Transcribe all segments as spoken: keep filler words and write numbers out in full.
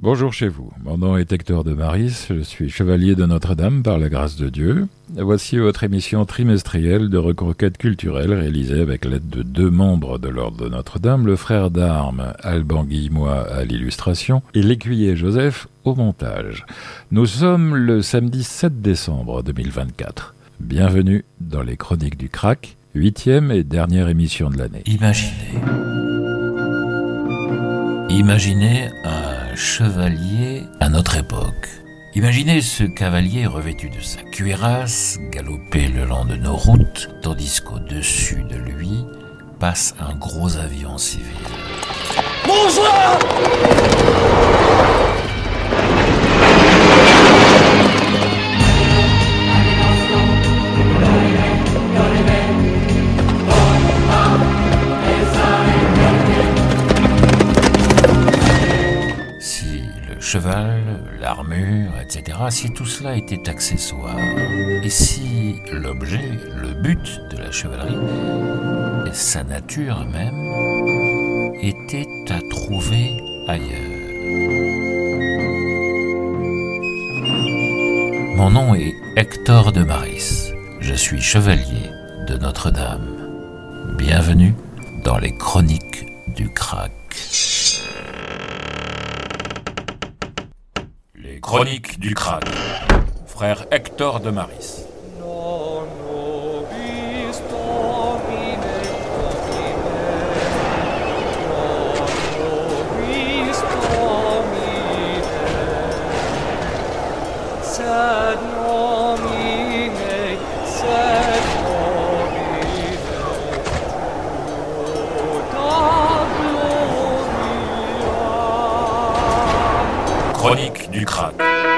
Bonjour chez vous, mon nom est Hector de Maris, je suis chevalier de Notre-Dame par la grâce de Dieu. Voici votre émission trimestrielle de reconquête culturelle réalisée avec l'aide de deux membres de l'Ordre de Notre-Dame, le frère d'armes Alban Guillemois à l'illustration et l'écuyer Joseph au montage. Nous sommes le samedi sept décembre deux mille vingt-quatre. Bienvenue dans les Chroniques du Crack, huitième et dernière émission de l'année. Imaginez. Imaginez un chevalier à notre époque. Imaginez ce cavalier revêtu de sa cuirasse galoper le long de nos routes, tandis qu'au-dessus de lui passe un gros avion civil. Bonsoir! Cheval, l'armure, et cetera, si tout cela était accessoire, et si l'objet, le but de la chevalerie, et sa nature même, était à trouver ailleurs. Mon nom est Hector de Maris, je suis chevalier de Notre-Dame. Bienvenue dans les Chroniques du Crack. Chronique du Crack, frère Hector de Maris. Chronique du Crack.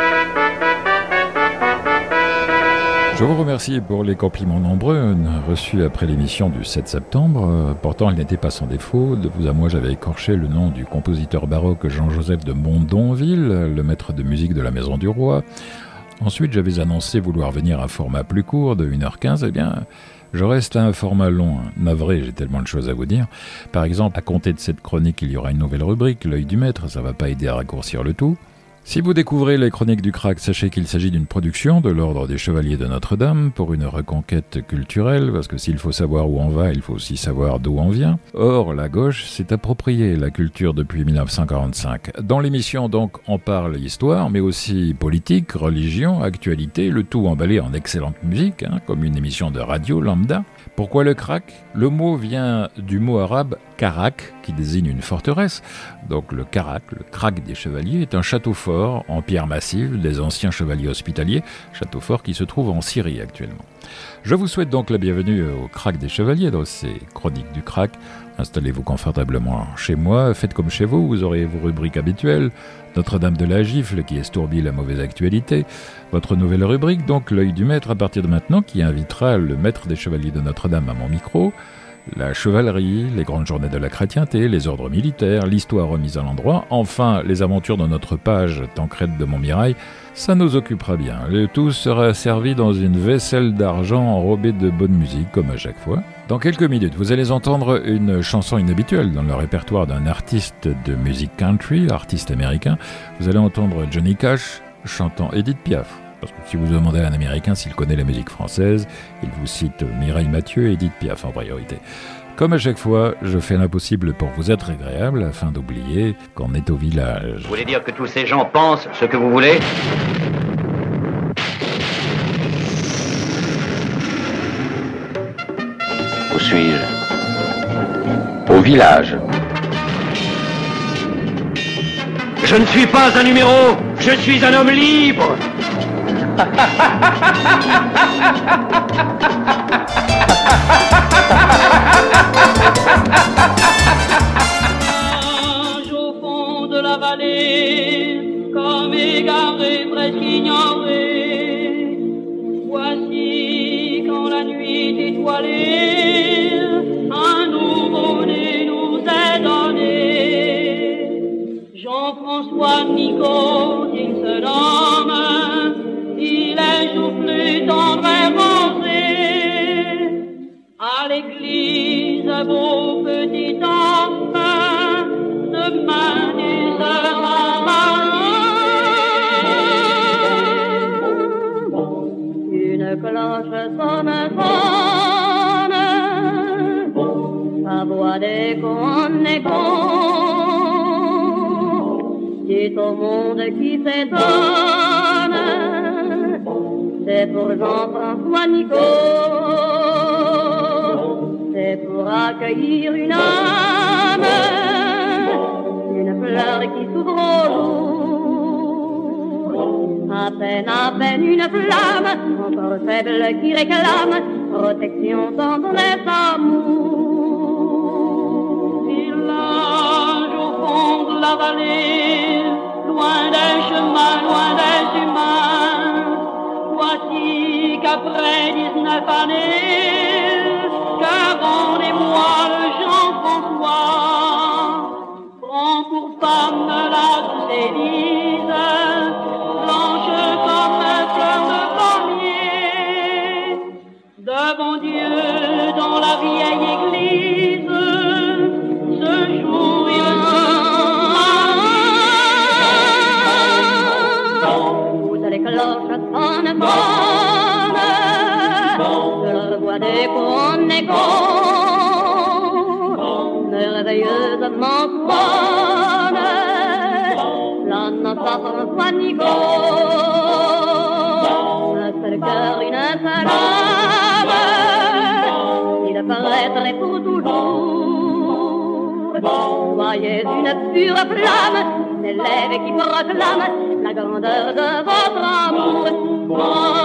Je vous remercie pour les compliments nombreux reçus après l'émission du sept septembre. Pourtant, il n'était pas sans défaut. De vous à moi, j'avais écorché le nom du compositeur baroque Jean-Joseph de Mondonville, le maître de musique de la Maison du Roi. Ensuite, j'avais annoncé vouloir venir à un format plus court de une heure quinze. Eh bien, je reste à un format long. Navré, j'ai tellement de choses à vous dire. Par exemple, à compter de cette chronique, il y aura une nouvelle rubrique, l'œil du maître. Ça ne va pas aider à raccourcir le tout. Si vous découvrez les Chroniques du Crack, sachez qu'il s'agit d'une production de l'Ordre des Chevaliers de Notre-Dame pour une reconquête culturelle, parce que s'il faut savoir où on va, il faut aussi savoir d'où on vient. Or, la gauche s'est appropriée la culture depuis dix-neuf cent quarante-cinq. Dans l'émission, donc, on parle histoire, mais aussi politique, religion, actualité, le tout emballé en excellente musique, hein, comme une émission de radio lambda. Pourquoi le crack ? Le mot vient du mot arabe karak, qui désigne une forteresse. Donc le karak, le crack des chevaliers, est un château fort en pierre massive des anciens chevaliers hospitaliers, château fort qui se trouve en Syrie actuellement. Je vous souhaite donc la bienvenue au crack des chevaliers dans ces chroniques du crack. Installez-vous confortablement chez moi, faites comme chez vous, vous aurez vos rubriques habituelles. Notre-Dame de la Gifle qui estourbit la mauvaise actualité. Votre nouvelle rubrique, donc l'œil du maître à partir de maintenant, qui invitera le maître des chevaliers de Notre-Dame à mon micro. La chevalerie, les grandes journées de la chrétienté, les ordres militaires, l'histoire remise à l'endroit, enfin les aventures de notre page Tancrède de Montmirail, ça nous occupera bien. Le tout sera servi dans une vaisselle d'argent enrobée de bonne musique, comme à chaque fois. Dans quelques minutes, vous allez entendre une chanson inhabituelle dans le répertoire d'un artiste de musique country, artiste américain. Vous allez entendre Johnny Cash chantant Edith Piaf. Parce que si vous demandez à un Américain s'il connaît la musique française, il vous cite Mireille Mathieu et Edith Piaf en priorité. Comme à chaque fois, je fais l'impossible pour vous être agréable afin d'oublier qu'on est au village. Vous voulez dire que tous ces gens pensent ce que vous voulez ? Où suis-je ? Au village. Je ne suis pas un numéro, je suis un homme libre. Au fond de la vallée, comme égaré, presque ignoré, voici quand la nuit étoilée, un nouveau-né nous est donné. Jean-François Nico, il se nomme, il est joufflu, tendre et rosé. À l'église, beau petit homme, demain tu seras marié. d'écho en écho. C'est au monde qui s'étonne, c'est pour Jean-François Nicot, c'est pour accueillir une âme, une fleur qui s'ouvre au jour. À peine, à peine une flamme, encore faible qui réclame protection, tendresse, amour. Village au fond de la vallée, loin des chemins, loin des humains. Voici qu'après dix-neuf années, qu'avant les mois le Jean-François prend pour femme la douce Élise, blanche comme un fleur de pommier, devant Dieu dans la vieille église. Ce jour il toutes les cloches sonnent bonnes, de leur voix d'écho en écho, merveilleusement sonne la noce à François Nicot. Un seul cœur, une seule âme, il paraîtrait pour toujours. Soyez une pure flamme, s'élève et qui proclame la grandeur de votre amour. Oh,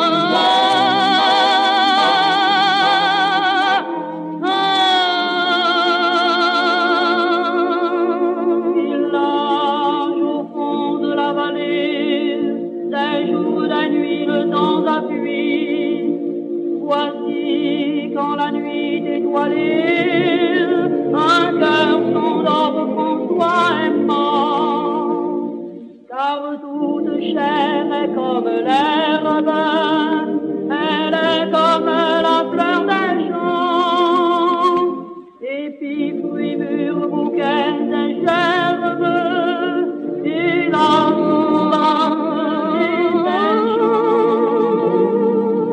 village au fond de la vallée, des jours, des nuits, le temps appuie. Voici quand la nuit étoilée, un cœur s'endort au François aimant, car toute chair est comme l'herbe, elle est comme la fleur d'un champ, et puis fruits mûrs, bouquets et gerbes, et la et des champs.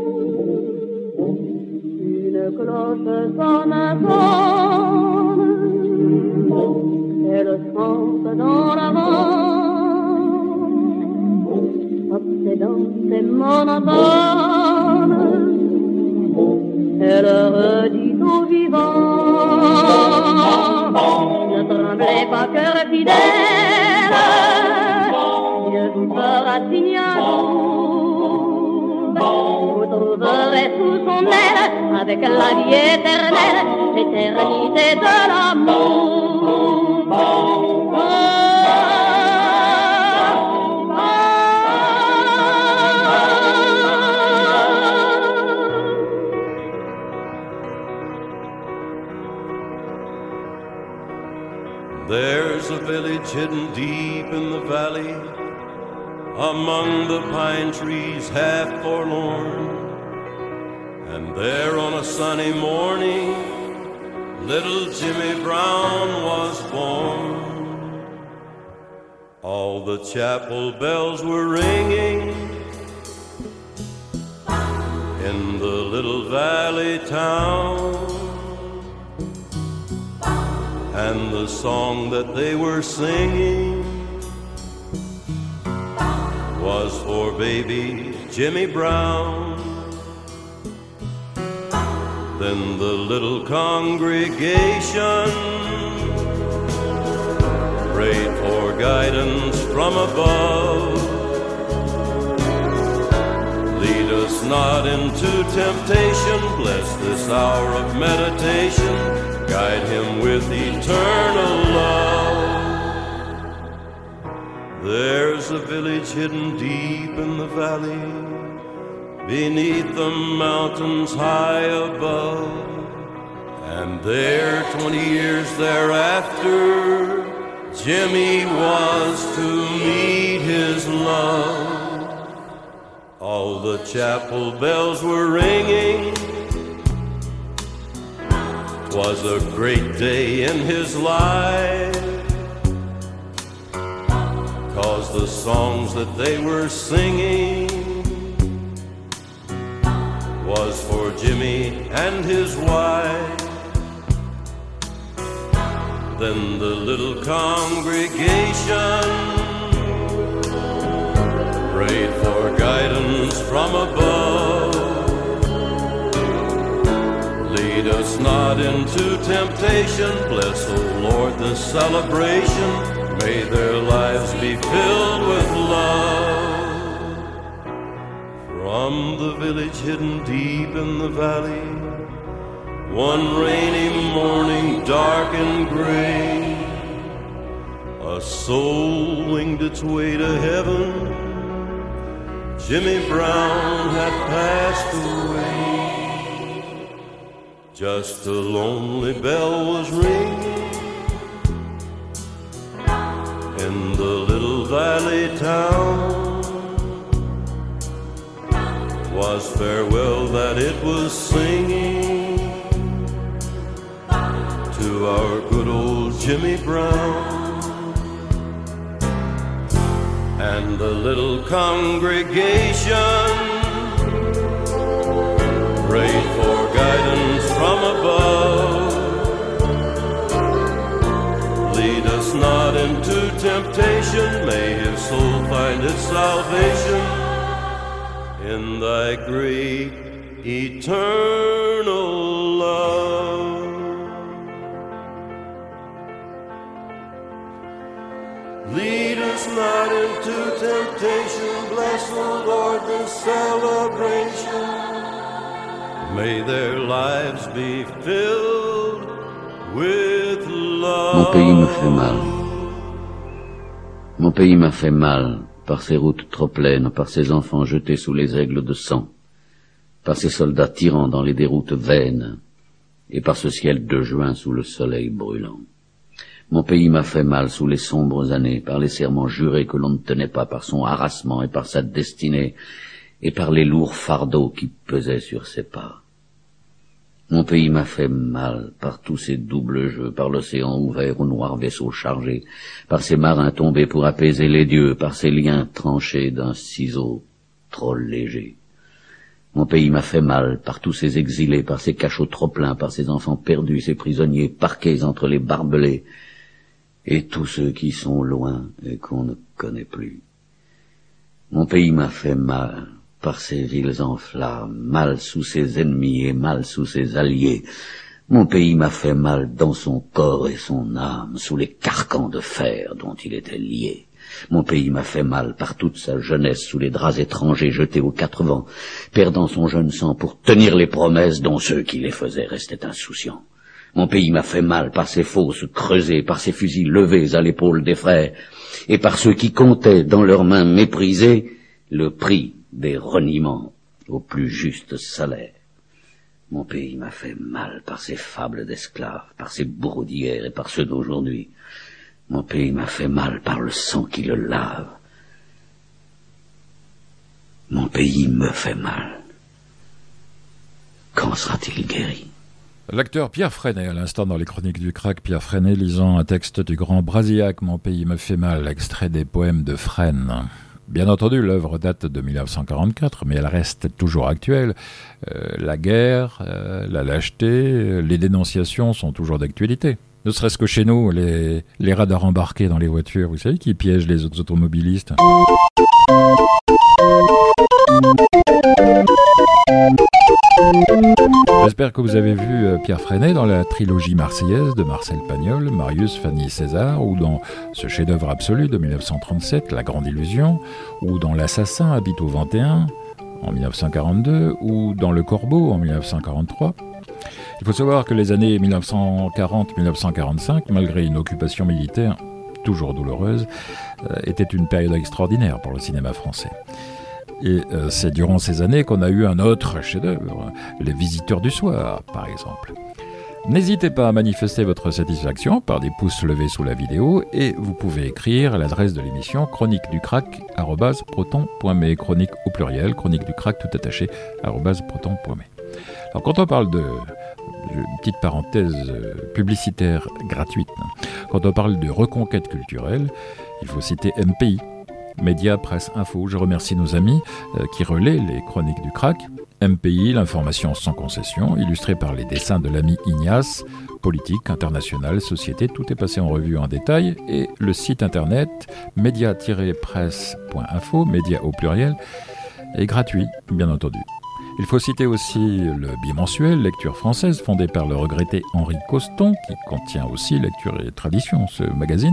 Une cloche sonne, sonne, et le sens dans la vente, obsédante et monotone, elle redit aux vivants, ne tremblez pas, cœur fidèle, Dieu vous fera signe un jour, vous trouverez sous son aile, avec la vie éternelle, l'éternité de l'amour. There's a village hidden deep in the valley, among the pine trees half forlorn. And there on a sunny morning, little Jimmy Brown was born. All the chapel bells were ringing in the little valley town, and the song that they were singing was for baby Jimmy Brown. Then the little congregation prayed for guidance from above. Lead us not into temptation, bless this hour of meditation, guide him with eternal love. There's a village hidden deep in the valley, beneath the mountains high above. And there, twenty years thereafter, Jimmy was to meet his love. All the chapel bells were ringing, 'twas a great day in his life, 'cause the songs that they were singing was for Jimmy and his wife. Then the little congregation prayed for guidance from above. Lead us not into temptation, bless, O Lord, this celebration. May their lives be filled with love. From the village hidden deep in the valley, one rainy morning, dark and gray, a soul winged its way to heaven. Jimmy Brown had passed away. Just a lonely bell was ringing in the little valley town. 'Twas farewell that it was singing to our good old Jimmy Brown. And the little congregation prayed for guidance from above. Lead us not into temptation, may his soul find its salvation in thy great eternal love. Lead us not into temptation, bless, O Lord, this celebration. May their lives be filled with love. Mon pays me fait mal. Mon pays m'a fait mal par ses routes trop pleines, par ses enfants jetés sous les aigles de sang, par ses soldats tyrans dans les déroutes vaines, et par ce ciel de juin sous le soleil brûlant. Mon pays m'a fait mal sous les sombres années, par les serments jurés que l'on ne tenait pas, par son harassement et par sa destinée, et par les lourds fardeaux qui pesaient sur ses pas. Mon pays m'a fait mal par tous ces doubles jeux, par l'océan ouvert aux noirs vaisseaux chargés, par ces marins tombés pour apaiser les dieux, par ces liens tranchés d'un ciseau trop léger. Mon pays m'a fait mal par tous ces exilés, par ces cachots trop pleins, par ces enfants perdus, ces prisonniers parqués entre les barbelés, et tous ceux qui sont loin et qu'on ne connaît plus. Mon pays m'a fait mal par ces villes en flammes, mal sous ses ennemis et mal sous ses alliés. Mon pays m'a fait mal dans son corps et son âme, sous les carcans de fer dont il était lié. Mon pays m'a fait mal par toute sa jeunesse sous les draps étrangers jetés aux quatre vents, perdant son jeune sang pour tenir les promesses dont ceux qui les faisaient restaient insouciants. Mon pays m'a fait mal par ses fosses creusées, par ses fusils levés à l'épaule des frères, et par ceux qui comptaient dans leurs mains méprisées le prix des reniements au plus juste salaire. Mon pays m'a fait mal par ses fables d'esclaves, par ses bourreaux d'hier et par ceux d'aujourd'hui. Mon pays m'a fait mal par le sang qui le lave. Mon pays me fait mal. Quand sera-t-il guéri ? L'acteur Pierre Freinet, à l'instant dans les chroniques du crack, Pierre Freinet lisant un texte du grand Brasillac, Mon pays me fait mal, extrait des poèmes de Fresne. Bien entendu, l'œuvre date de dix-neuf cent quarante-quatre, mais elle reste toujours actuelle. Euh, la guerre, euh, la lâcheté, euh, les dénonciations sont toujours d'actualité. Ne serait-ce que chez nous, les, les radars embarqués dans les voitures, vous savez, qui piègent les autres automobilistes. J'espère que vous avez vu Pierre Freinet dans la trilogie marseillaise de Marcel Pagnol, Marius, Fanny César, ou dans ce chef-d'œuvre absolu de dix-neuf cent trente-sept, La Grande Illusion, ou dans L'Assassin habite au vingt et un en dix-neuf cent quarante-deux, ou dans Le Corbeau en dix-neuf cent quarante-trois. Il faut savoir que les années dix-neuf cent quarante à dix-neuf cent quarante-cinq, malgré une occupation militaire toujours douloureuse, euh, était une période extraordinaire pour le cinéma français. Et euh, c'est durant ces années qu'on a eu un autre chef-d'œuvre, Les Visiteurs du Soir, par exemple. N'hésitez pas à manifester votre satisfaction par des pouces levés sous la vidéo et vous pouvez écrire à l'adresse de l'émission chronique du crack arobase proton point me, chronique au pluriel, chronique du crack tout attaché arobase proton point me. Alors quand on parle de, une petite parenthèse publicitaire gratuite, quand on parle de reconquête culturelle, il faut citer M P I. Média, presse, info. Je remercie nos amis euh, qui relaient les chroniques du crack. M P I, l'information sans concession, illustrée par les dessins de l'ami Ignace. Politique, internationale, société, tout est passé en revue en détail. Et le site internet média tiret presse point info, média au pluriel, est gratuit, bien entendu. Il faut citer aussi le bimensuel Lecture française, fondé par le regretté Henri Coston, qui contient aussi Lecture et Tradition, ce magazine.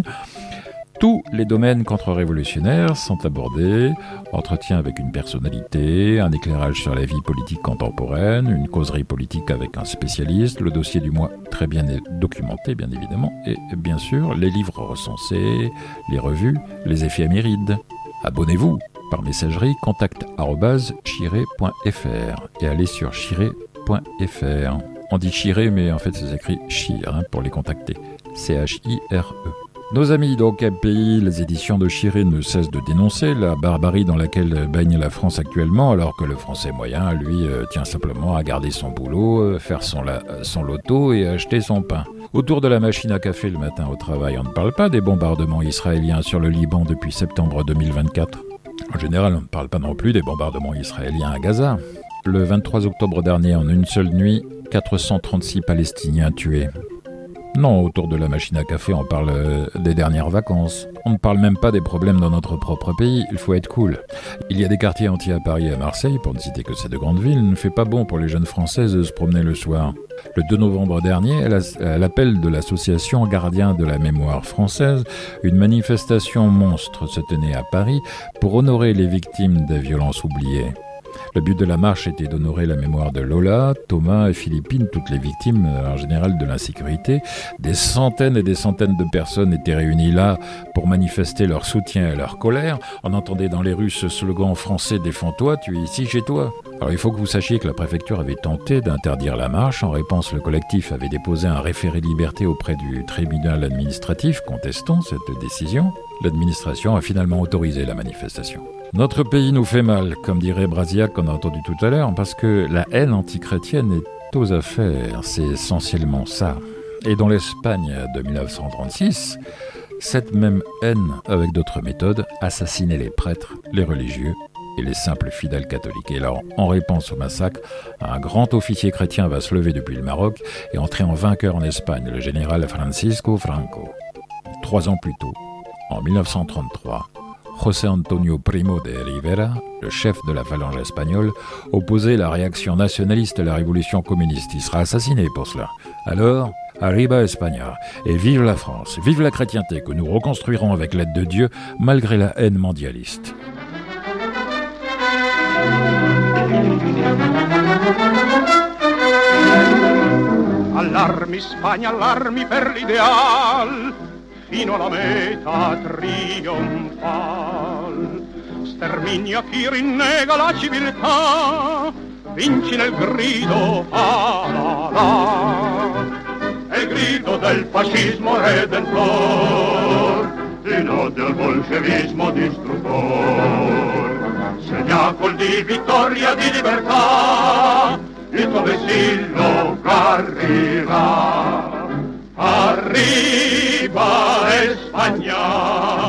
Tous les domaines contre-révolutionnaires sont abordés, entretien avec une personnalité, un éclairage sur la vie politique contemporaine, une causerie politique avec un spécialiste, le dossier du mois très bien documenté bien évidemment, et bien sûr les livres recensés, les revues, les éphémérides. Abonnez-vous par messagerie contact arobase chiré point f r et allez sur chiré point f r. On dit chiré mais en fait c'est écrit chir hein, pour les contacter, C H I R E. Nos amis donc M P I, les éditions de Chiré ne cessent de dénoncer la barbarie dans laquelle baigne la France actuellement, alors que le français moyen, lui, euh, tient simplement à garder son boulot, euh, faire son, la, son loto et acheter son pain. Autour de la machine à café le matin au travail, on ne parle pas des bombardements israéliens sur le Liban depuis septembre deux mille vingt-quatre. En général, on ne parle pas non plus des bombardements israéliens à Gaza. Le vingt-trois octobre dernier, en une seule nuit, quatre cent trente-six Palestiniens tués. Non, autour de la machine à café, on parle euh, des dernières vacances. On ne parle même pas des problèmes dans notre propre pays, il faut être cool. Il y a des quartiers entiers à Paris et à Marseille, pour ne citer que ces deux grandes villes, il ne fait pas bon pour les jeunes Françaises de se promener le soir. Le deux novembre dernier, à l'appel de l'association Gardiens de la mémoire française, une manifestation monstre se tenait à Paris pour honorer les victimes des violences oubliées. Le but de la marche était d'honorer la mémoire de Lola, Thomas et Philippine, toutes les victimes en général de l'insécurité. Des centaines et des centaines de personnes étaient réunies là pour manifester leur soutien et leur colère. On entendait dans les rues ce slogan français « Défends-toi, tu es ici chez toi ». Alors il faut que vous sachiez que la préfecture avait tenté d'interdire la marche. En réponse, le collectif avait déposé un référé de liberté auprès du tribunal administratif contestant cette décision. L'administration a finalement autorisé la manifestation. Notre pays nous fait mal, comme dirait Brasillac qu'on a entendu tout à l'heure, parce que la haine antichrétienne est aux affaires, c'est essentiellement ça. Et dans l'Espagne de dix-neuf cent trente-six, cette même haine, avec d'autres méthodes, assassinait les prêtres, les religieux et les simples fidèles catholiques. Et alors, en réponse au massacre, un grand officier chrétien va se lever depuis le Maroc et entrer en vainqueur en Espagne, le général Francisco Franco. Trois ans plus tôt, en dix-neuf cent trente-trois, José Antonio Primo de Rivera, le chef de la phalange espagnole, opposait la réaction nationaliste à la révolution communiste. Il sera assassiné pour cela. Alors, arriba España, et vive la France, vive la chrétienté que nous reconstruirons avec l'aide de Dieu, malgré la haine mondialiste. Allarmi Spagna, allarmi per l'ideal, fino alla meta trionfal. Sterminia chi rinnega la civiltà, vinci nel grido ah la la. È il grido del fascismo redentor, fino del bolscevismo distruttor. Segna col di vittoria, di libertà, il tuo vessillo arriva. Arriba España,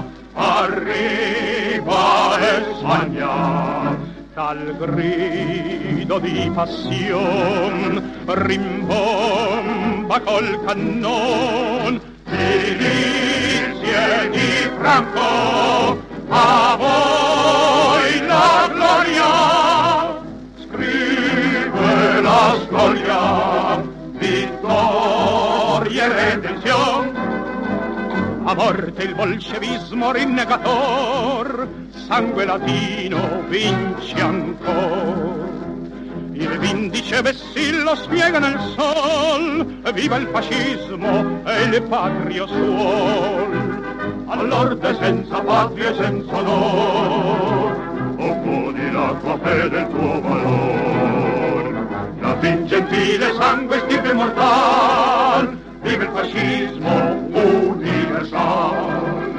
arriba España. Dal grido di passion rimbomba col cannon milizie di Franco, a voi la gloria, scrive la storia, vittoria e redenzione. A morte il bolscevismo rinnegator, sangue latino vince ancora. Il vindice vessillo spiega nel sol, viva il fascismo e il patrio suol. All'orde senza patria e senza onor, opponi la tua fede e il tuo valor. La fin gentile sangue stirpe mortal, viva il fascismo universal.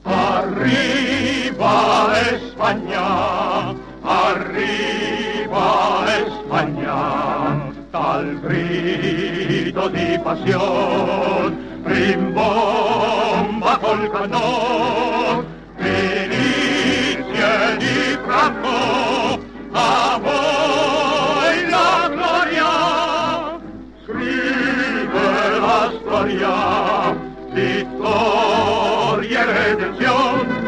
Arriba España, arriba España, tal grido di pasión rimbomba col canón, milizie redención.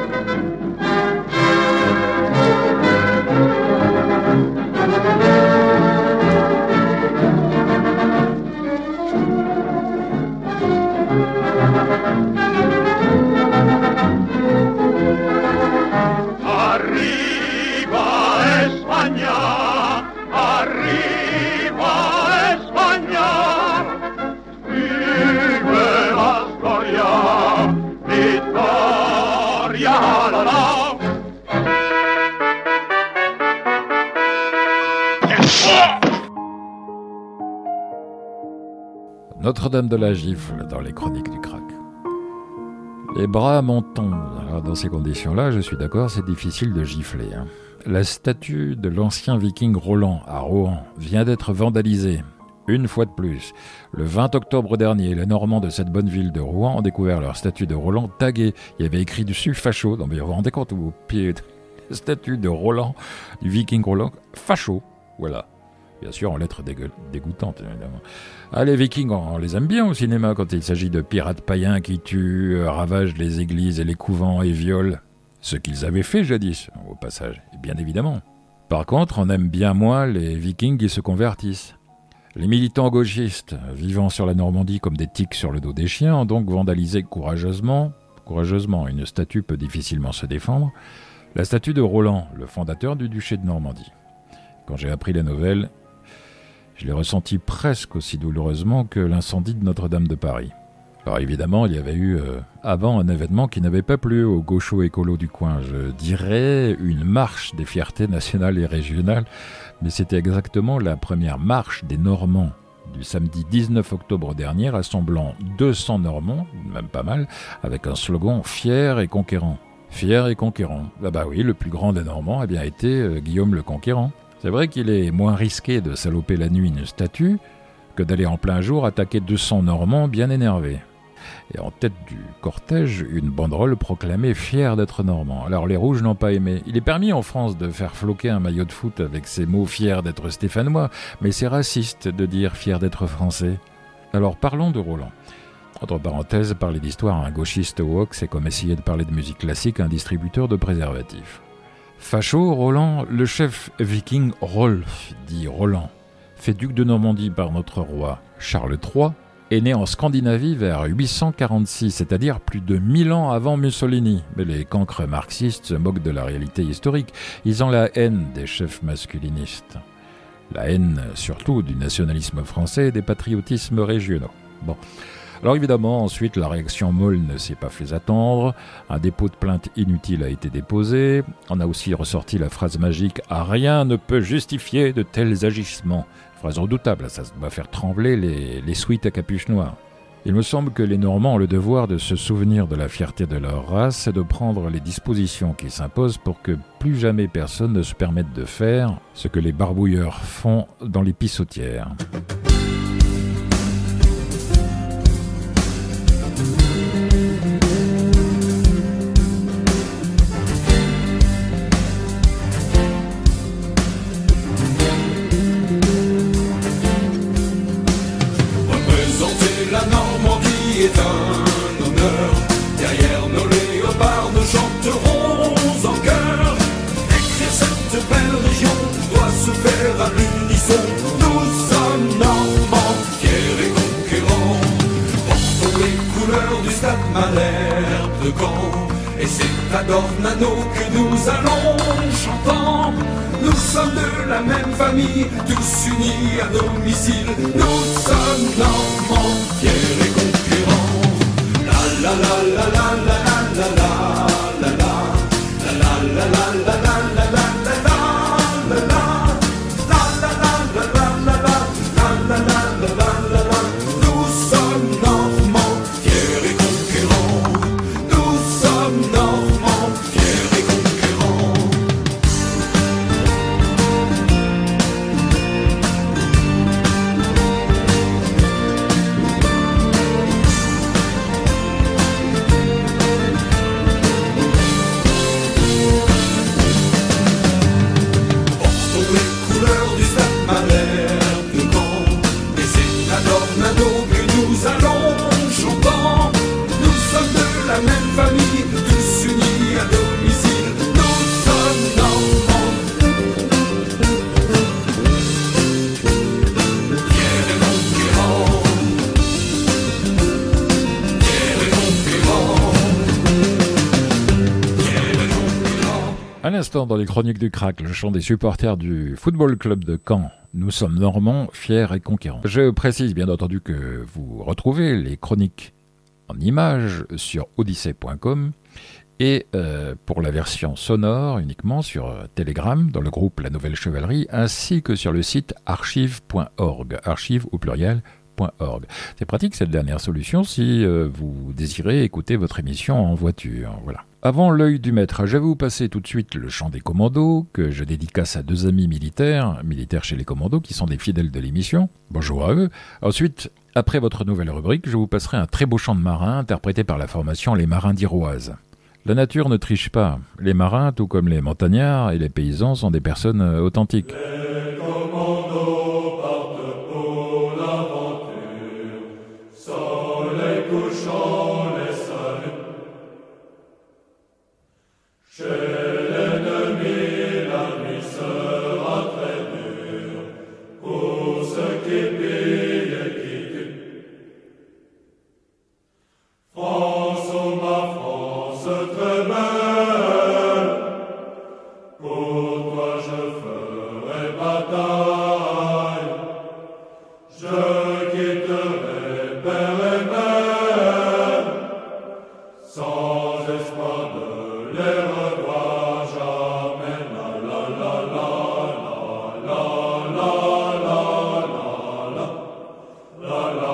Arriba España, arriba España, vive la gloria, victoria, la, la. Notre-Dame de la Gifle dans les chroniques du crack. Les bras m'en tombent. Alors dans ces conditions-là, je suis d'accord, c'est difficile de gifler. Hein. La statue de l'ancien viking Roland à Rohan vient d'être vandalisée. Une fois de plus. Le vingt octobre dernier, les Normands de cette bonne ville de Rouen ont découvert leur statue de Roland taguée. Il y avait écrit dessus facho. Donc vous vous rendez compte au pied de la statue de Roland, du viking Roland, facho. Voilà. Bien sûr, en lettres dégue- dégoûtantes, évidemment. Ah, les Vikings, on les aime bien au cinéma quand il s'agit de pirates païens qui tuent, euh, ravagent les églises et les couvents et violent. Ce qu'ils avaient fait jadis, au passage, bien évidemment. Par contre, on aime bien moins les Vikings qui se convertissent. Les militants gauchistes, vivant sur la Normandie comme des tiques sur le dos des chiens, ont donc vandalisé courageusement, courageusement, une statue peut difficilement se défendre, la statue de Roland, le fondateur du duché de Normandie. Quand j'ai appris la nouvelle, je l'ai ressenti presque aussi douloureusement que l'incendie de Notre-Dame de Paris. Alors évidemment, il y avait eu euh, avant un événement qui n'avait pas plu aux gauchos écolos du coin. Je dirais une marche des fiertés nationales et régionales, mais c'était exactement la première marche des Normands du samedi dix-neuf octobre dernier, rassemblant deux cents Normands, même pas mal, avec un slogan « Fier et conquérant ». Fier et conquérant. Ah bah oui, le plus grand des Normands a bien été euh, Guillaume le Conquérant. C'est vrai qu'il est moins risqué de saloper la nuit une statue que d'aller en plein jour attaquer deux cents Normands bien énervés. Et en tête du cortège, une banderole proclamait « Fier d'être normand ». Alors les rouges n'ont pas aimé. Il est permis en France de faire floquer un maillot de foot avec ces mots « Fier d'être stéphanois », mais c'est raciste de dire « Fier d'être français ». Alors parlons de Roland. Entre parenthèses, parler d'histoire à un gauchiste woke, c'est comme essayer de parler de musique classique à un distributeur de préservatifs. Facho, Roland, le chef viking Rolf, dit Roland, fait duc de Normandie par notre roi Charles trois, est né en Scandinavie vers huit cent quarante-six, c'est-à-dire plus de mille ans avant Mussolini. Mais les cancres marxistes se moquent de la réalité historique. Ils ont la haine des chefs masculinistes. La haine surtout du nationalisme français et des patriotismes régionaux. Bon. Alors évidemment, ensuite, la réaction molle ne s'est pas fait attendre. Un dépôt de plainte inutile a été déposé. On a aussi ressorti la phrase magique « Rien ne peut justifier de tels agissements ». Phrase redoutable, ça doit faire trembler les, les suites à capuche noire. Il me semble que les Normands ont le devoir de se souvenir de la fierté de leur race et de prendre les dispositions qui s'imposent pour que plus jamais personne ne se permette de faire ce que les barbouilleurs font dans les pissotières. est un honneur. Derrière nos léopards, nous chanterons en chœur. Écrire cette belle région doit se faire à l'unisson. Nous sommes Normands, fiers et conquérants. Portons les couleurs du stade Malherbe de Caen. Et c'est à Dornano que nous allons chantant. Nous sommes de la même famille, tous unis à domicile. Nous sommes Normands, fiers et conquérants. La la la la la la la la la la la la la la la la. À l'instant, dans les chroniques du crack, le chant des supporters du Football Club de Caen. Nous sommes normands, fiers et conquérants. Je précise bien entendu que vous retrouvez les chroniques en images sur odyssée point com et euh, pour la version sonore uniquement sur euh, Telegram dans le groupe La Nouvelle Chevalerie ainsi que sur le site archive point org, archive au pluriel. Org. C'est pratique cette dernière solution si euh, vous désirez écouter votre émission en voiture. Voilà. Avant l'œil du maître, je vais vous passer tout de suite le chant des commandos que je dédicace à deux amis militaires, militaires chez les commandos qui sont des fidèles de l'émission. Bonjour à eux. Ensuite, après votre nouvelle rubrique, je vous passerai un très beau chant de marin interprété par la formation Les Marins d'Iroise. La nature ne triche pas. Les marins, tout comme les montagnards et les paysans, sont des personnes authentiques. Les commandos partent pour l'aventure. Soleil couchant les saluts. Chez l'ennemi, la nuit sera très dure pour ceux qui pillent et qui tuent. France, oh ma France, très belle, pour toi je ferai bataille. Je quitterai père et mère, sans espoir de les revoir jamais. La la la la la la la la la la la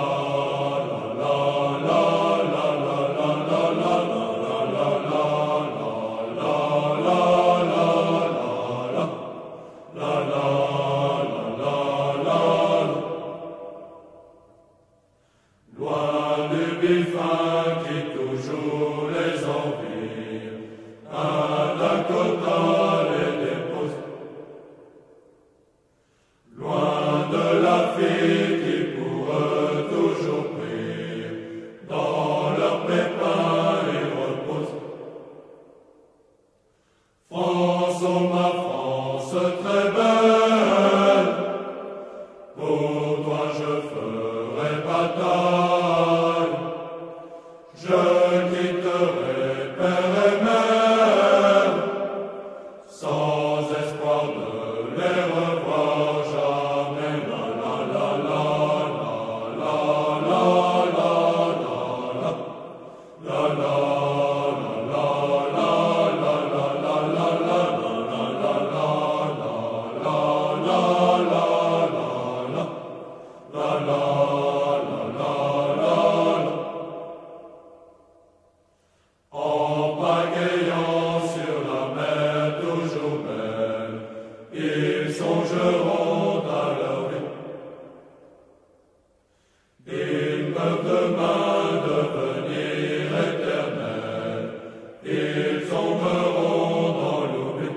loin du bifin qui toujours les envie, un Dakota les dépose. Loin de la fille qui pour eux toujours prie, dans leur pépin ils reposent. France, oh ma France, très belle, pour toi je ferai bataille. Je quitterai père et mère, sans espoir de les revoir jamais. La la la la la la la la la la la en pagayant sur la mer toujours belle, ils songeront à leur vie. Ils peuvent demain devenir éternels, ils tomberont dans l'oubli.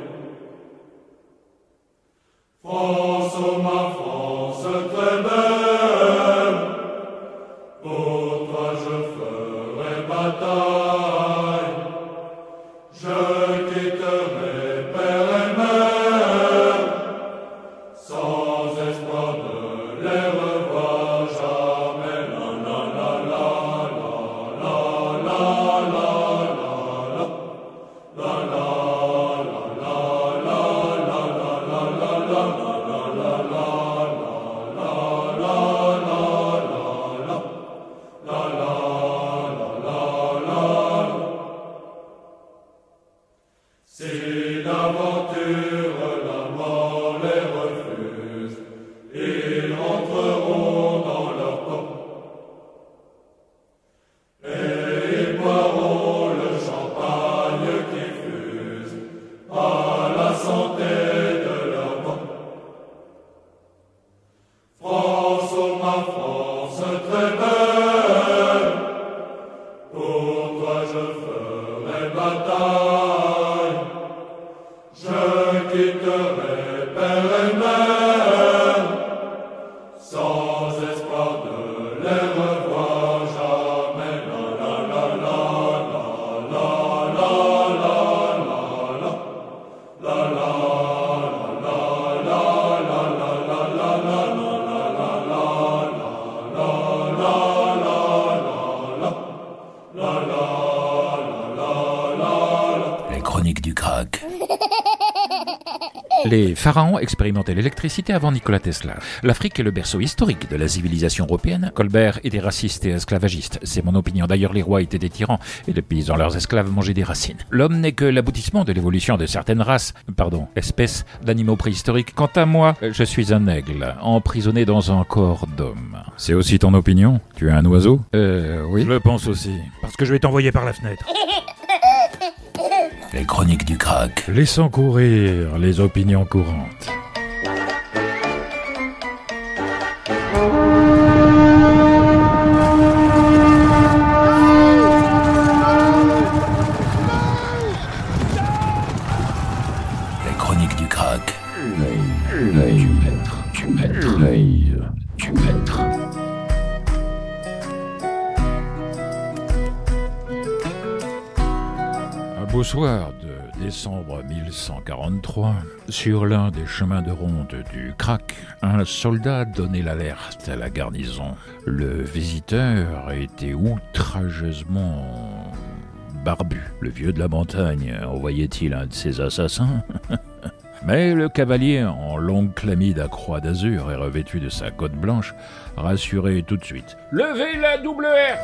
France, oh ma France, très belle, pour toi je ferai bataille. Je quitterai père et mère, sans espoir de les revoir jamais. La la la la la la la la la la si d'aventure la mort les refuse, ils rentreront dans leur camp et ils boiront le champagne qui fuse à la santé de leur banc. France, oh ma France, très belle, pour toi je ferai bataille. Je quitterai père et mère, sans espoir de les revoir jamais. La la la la la la la la la la la la Les chroniques du crack. Les pharaons expérimentaient l'électricité avant Nikola Tesla. L'Afrique est le berceau historique de la civilisation européenne. Colbert était raciste et esclavagiste. C'est mon opinion. D'ailleurs, les rois étaient des tyrans et les paysans, leurs esclaves, mangeaient des racines. L'homme n'est que l'aboutissement de l'évolution de certaines races, pardon, espèces d'animaux préhistoriques. Quant à moi, je suis un aigle, emprisonné dans un corps d'homme. C'est aussi ton opinion? Tu es un oiseau? Euh, oui. Je le pense aussi. Parce que je vais t'envoyer par la fenêtre. Les chroniques du crack. Laissons courir les opinions courantes. Les chroniques du crack. L'œil, l'œil du maître, du maître, l'œil du maître. Au soir de décembre mille cent quarante-trois, sur l'un des chemins de ronde du Crac, un soldat donnait l'alerte à la garnison. Le visiteur était outrageusement barbu. Le vieux de la montagne envoyait-il un de ses assassins? Mais le cavalier, en longue chlamyde à croix d'azur et revêtu de sa cotte blanche, rassurait tout de suite. « Levez la double herse !»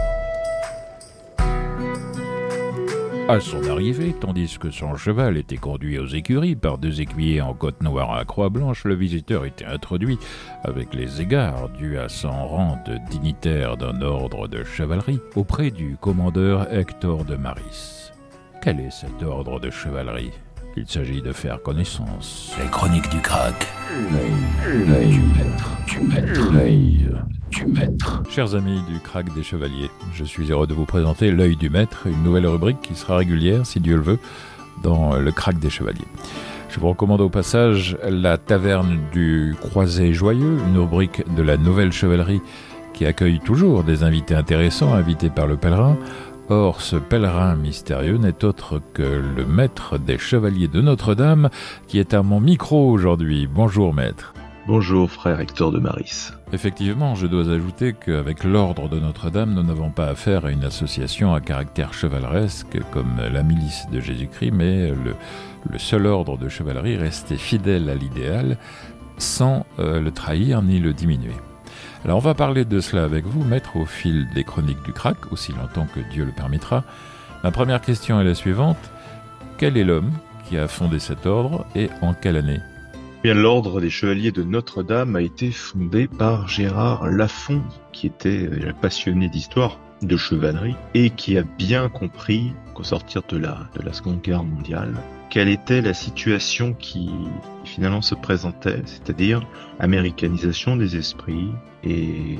À son arrivée, tandis que son cheval était conduit aux écuries par deux écuyers en côte noire à croix blanche, le visiteur était introduit avec les égards dus à son rang de dignitaire d'un ordre de chevalerie auprès du commandeur Hector de Maris. Quel est cet ordre de chevalerie? Il s'agit de faire connaissance. Les chroniques du crack. L'œil, l'œil du maître, du maître, l'œil du maître. Chers amis du crack des chevaliers, je suis heureux de vous présenter l'œil du maître, une nouvelle rubrique qui sera régulière, si Dieu le veut, dans le crack des chevaliers. Je vous recommande au passage la taverne du Croisé Joyeux, une rubrique de la nouvelle chevalerie qui accueille toujours des invités intéressants, invités par le pèlerin. Or, ce pèlerin mystérieux n'est autre que le maître des chevaliers de Notre-Dame qui est à mon micro aujourd'hui. Bonjour maître. Bonjour frère Hector de Maris. Effectivement, je dois ajouter qu'avec l'ordre de Notre-Dame, nous n'avons pas affaire à une association à caractère chevaleresque comme la milice de Jésus-Christ, mais le, le seul ordre de chevalerie resté fidèle à l'idéal sans euh, le trahir ni le diminuer. Alors on va parler de cela avec vous, maître, au fil des chroniques du crack, aussi longtemps que Dieu le permettra. Ma première question est la suivante. Quel est l'homme qui a fondé cet ordre et en quelle année? Bien, l'ordre des chevaliers de Notre-Dame a été fondé par Gérard Lafond, qui était passionné d'histoire, de chevalerie, et qui a bien compris qu'au sortir de la, de la Seconde Guerre mondiale, quelle était la situation qui finalement se présentait, c'est-à-dire américanisation des esprits et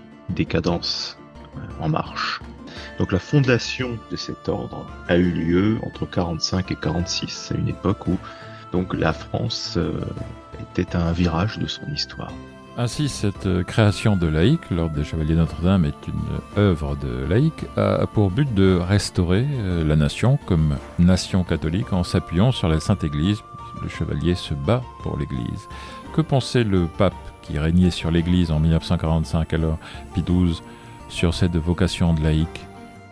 décadence en marche. Donc la fondation de cet ordre a eu lieu entre quarante-cinq et quarante-six, à une époque où donc la France euh, était à un virage de son histoire. Ainsi, cette création de laïque, l'Ordre des Chevaliers Notre-Dame est une œuvre de laïque, a pour but de restaurer la nation comme nation catholique en s'appuyant sur la Sainte Église. Le chevalier se bat pour l'Église. Que pensait le pape qui régnait sur l'Église en dix-neuf cent quarante-cinq, alors Pie douze, sur cette vocation de laïque?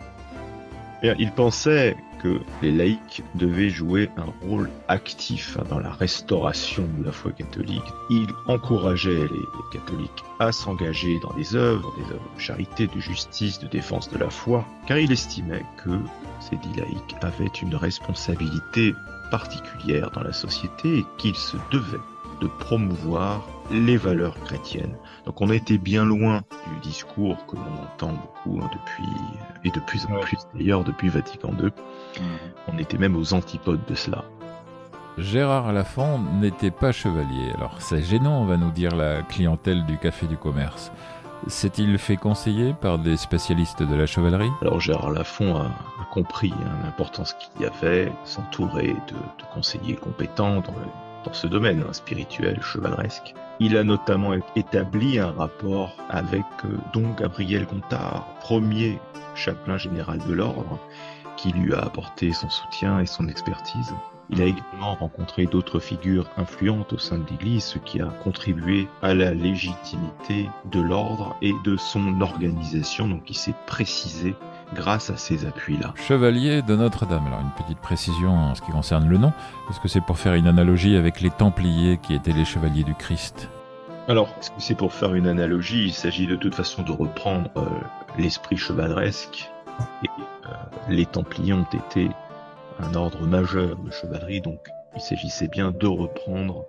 Il pensait que les laïcs devaient jouer un rôle actif dans la restauration de la foi catholique. Il encourageait les catholiques à s'engager dans des œuvres, des œuvres de charité, de justice, de défense de la foi, car il estimait que ces dix laïcs avaient une responsabilité particulière dans la société et qu'ils se devaient de promouvoir les valeurs chrétiennes. Donc on était bien loin du discours que l'on entend beaucoup hein, depuis, et de plus en plus d'ailleurs depuis Vatican deux. Mmh. On était même aux antipodes de cela. Gérard Lafond n'était pas chevalier. Alors c'est gênant, va nous dire la clientèle du Café du Commerce. S'est-il fait conseiller par des spécialistes de la chevalerie? Alors Gérard Lafond a, a compris hein, l'importance qu'il y avait, s'entourer de, de conseillers compétents dans, le, dans ce domaine hein, spirituel, chevaleresque. Il a notamment établi un rapport avec euh, Don Gabriel Gontard, premier chapelain général de l'ordre, qui lui a apporté son soutien et son expertise. Il a également rencontré d'autres figures influentes au sein de l'Église, ce qui a contribué à la légitimité de l'ordre et de son organisation. Donc il s'est précisé grâce à ces appuis-là. Chevalier de Notre-Dame. Alors une petite précision en ce qui concerne le nom. Est-ce que c'est pour faire une analogie avec les Templiers qui étaient les chevaliers du Christ ? Alors, est-ce que c'est pour faire une analogie ? Il s'agit de toute façon de reprendre euh, l'esprit chevaleresque. Et euh, les Templiers ont été un ordre majeur de chevalerie, donc il s'agissait bien de reprendre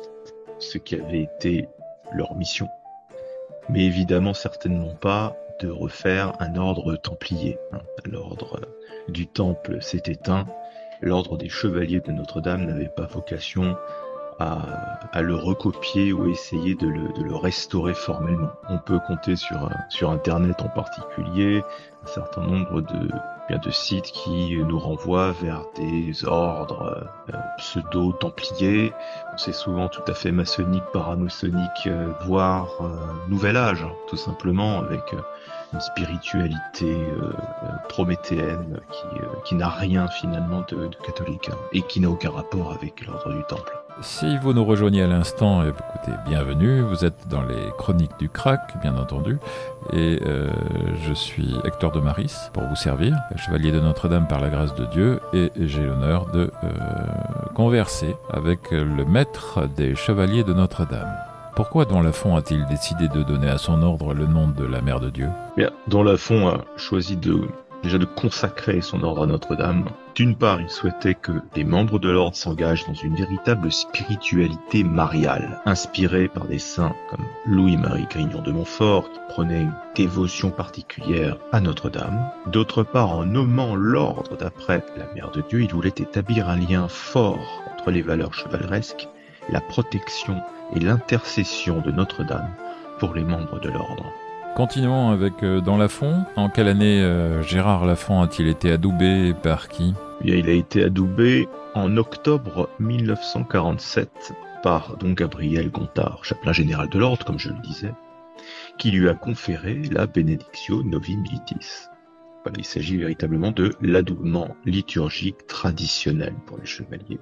ce qui avait été leur mission. Mais évidemment, certainement pas de refaire un ordre templier. L'ordre du Temple s'est éteint. L'ordre des Chevaliers de Notre-Dame n'avait pas vocation à, à le recopier ou essayer de le, de le restaurer formellement. On peut compter sur, sur Internet en particulier un certain nombre de, bien de sites qui nous renvoient vers des ordres euh, pseudo-templiers. C'est souvent tout à fait maçonnique, paramaçonnique, euh, voire euh, nouvel âge, hein, tout simplement, avec euh, une spiritualité euh, prométhéenne qui, euh, qui n'a rien finalement de, de catholique, hein, et qui n'a aucun rapport avec l'ordre du Temple. Si vous nous rejoignez à l'instant, écoutez, bienvenue, vous êtes dans les chroniques du Crac, bien entendu, et euh, je suis Hector de Maris pour vous servir, chevalier de Notre-Dame par la grâce de Dieu, et j'ai l'honneur de euh, converser avec le maître des chevaliers de Notre-Dame. Pourquoi Don Lafont a-t-il décidé de donner à son ordre le nom de la Mère de Dieu ? Bien, Don Lafont a choisi de déjà de consacrer son ordre à Notre-Dame. D'une part, il souhaitait que les membres de l'ordre s'engagent dans une véritable spiritualité mariale, inspirée par des saints comme Louis-Marie Grignon de Montfort, qui prenait une dévotion particulière à Notre-Dame. D'autre part, en nommant l'ordre d'après la Mère de Dieu, il voulait établir un lien fort entre les valeurs chevaleresques, la protection et l'intercession de Notre-Dame pour les membres de l'ordre. Continuons avec euh, Don Lafont. En quelle année euh, Gérard Lafont a-t-il été adoubé et par qui ? Bien, il a été adoubé en octobre mille neuf cent quarante-sept par don Gabriel Gontard, chapelain général de l'ordre, comme je le disais, qui lui a conféré la Benedictio Novi Militis. Voilà, il s'agit véritablement de l'adoubement liturgique traditionnel pour les chevaliers.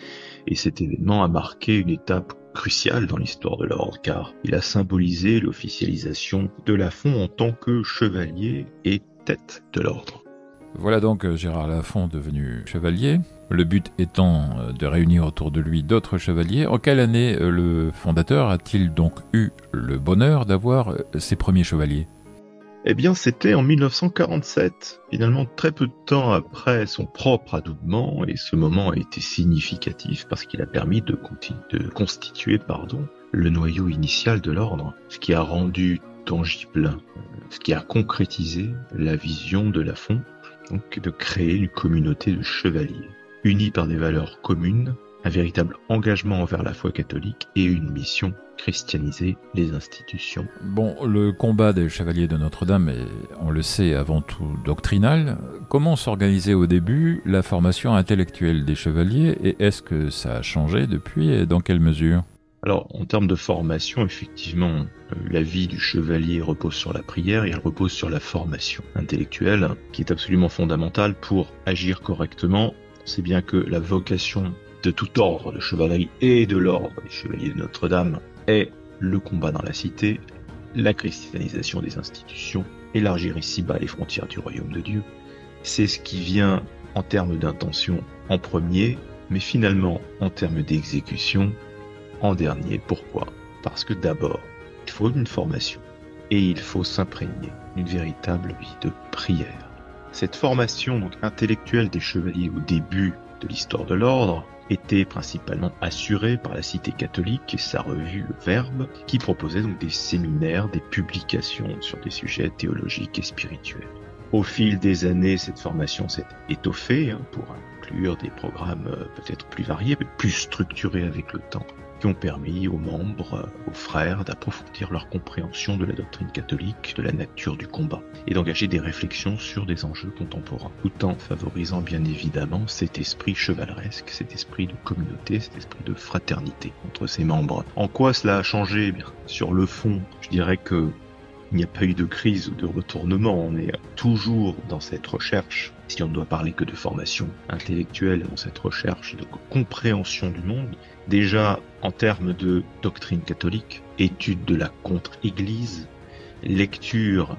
Et cet événement a marqué une étape cruciale dans l'histoire de l'ordre, car il a symbolisé l'officialisation de Lafont en tant que chevalier et tête de l'ordre. Voilà donc Gérard Lafont devenu chevalier, le but étant de réunir autour de lui d'autres chevaliers. En quelle année le fondateur a-t-il donc eu le bonheur d'avoir ses premiers chevaliers ? Eh bien, c'était en mille neuf cent quarante-sept, finalement très peu de temps après son propre adoubement, et ce moment a été significatif parce qu'il a permis de, continu- de constituer pardon, le noyau initial de l'ordre, ce qui a rendu tangible, ce qui a concrétisé la vision de Lafont, donc de créer une communauté de chevaliers, unis par des valeurs communes, un véritable engagement envers la foi catholique et une mission: christianiser les institutions. Bon, le combat des chevaliers de Notre-Dame est, on le sait, avant tout doctrinal. Comment s'organisait au début la formation intellectuelle des chevaliers et est-ce que ça a changé depuis et dans quelle mesure ? Alors, en termes de formation, effectivement, la vie du chevalier repose sur la prière et elle repose sur la formation intellectuelle, qui est absolument fondamentale pour agir correctement. C'est bien que la vocation de tout ordre de chevalerie et de l'ordre des chevaliers de Notre-Dame est le combat dans la cité, la christianisation des institutions, élargir ici-bas les frontières du royaume de Dieu. C'est ce qui vient en termes d'intention en premier, mais finalement en termes d'exécution en dernier. Pourquoi ? Parce que d'abord, il faut une formation et il faut s'imprégner d'une véritable vie de prière. Cette formation donc intellectuelle des chevaliers au début de l'histoire de l'ordre était principalement assurée par la Cité catholique et sa revue Le Verbe, qui proposait donc des séminaires, des publications sur des sujets théologiques et spirituels. Au fil des années, cette formation s'est étoffée hein, pour inclure des programmes euh, peut-être plus variés, mais plus structurés avec le temps, qui ont permis aux membres, euh, aux frères, d'approfondir leur compréhension de la doctrine catholique, de la nature du combat, et d'engager des réflexions sur des enjeux contemporains, tout en favorisant bien évidemment cet esprit chevaleresque, cet esprit de communauté, cet esprit de fraternité entre ses membres. En quoi cela a changé ? Eh bien, sur le fond, je dirais que il n'y a pas eu de crise ou de retournement, on est toujours dans cette recherche, si on ne doit parler que de formation intellectuelle, dans cette recherche de compréhension du monde, déjà en termes de doctrine catholique, étude de la contre-église, lecture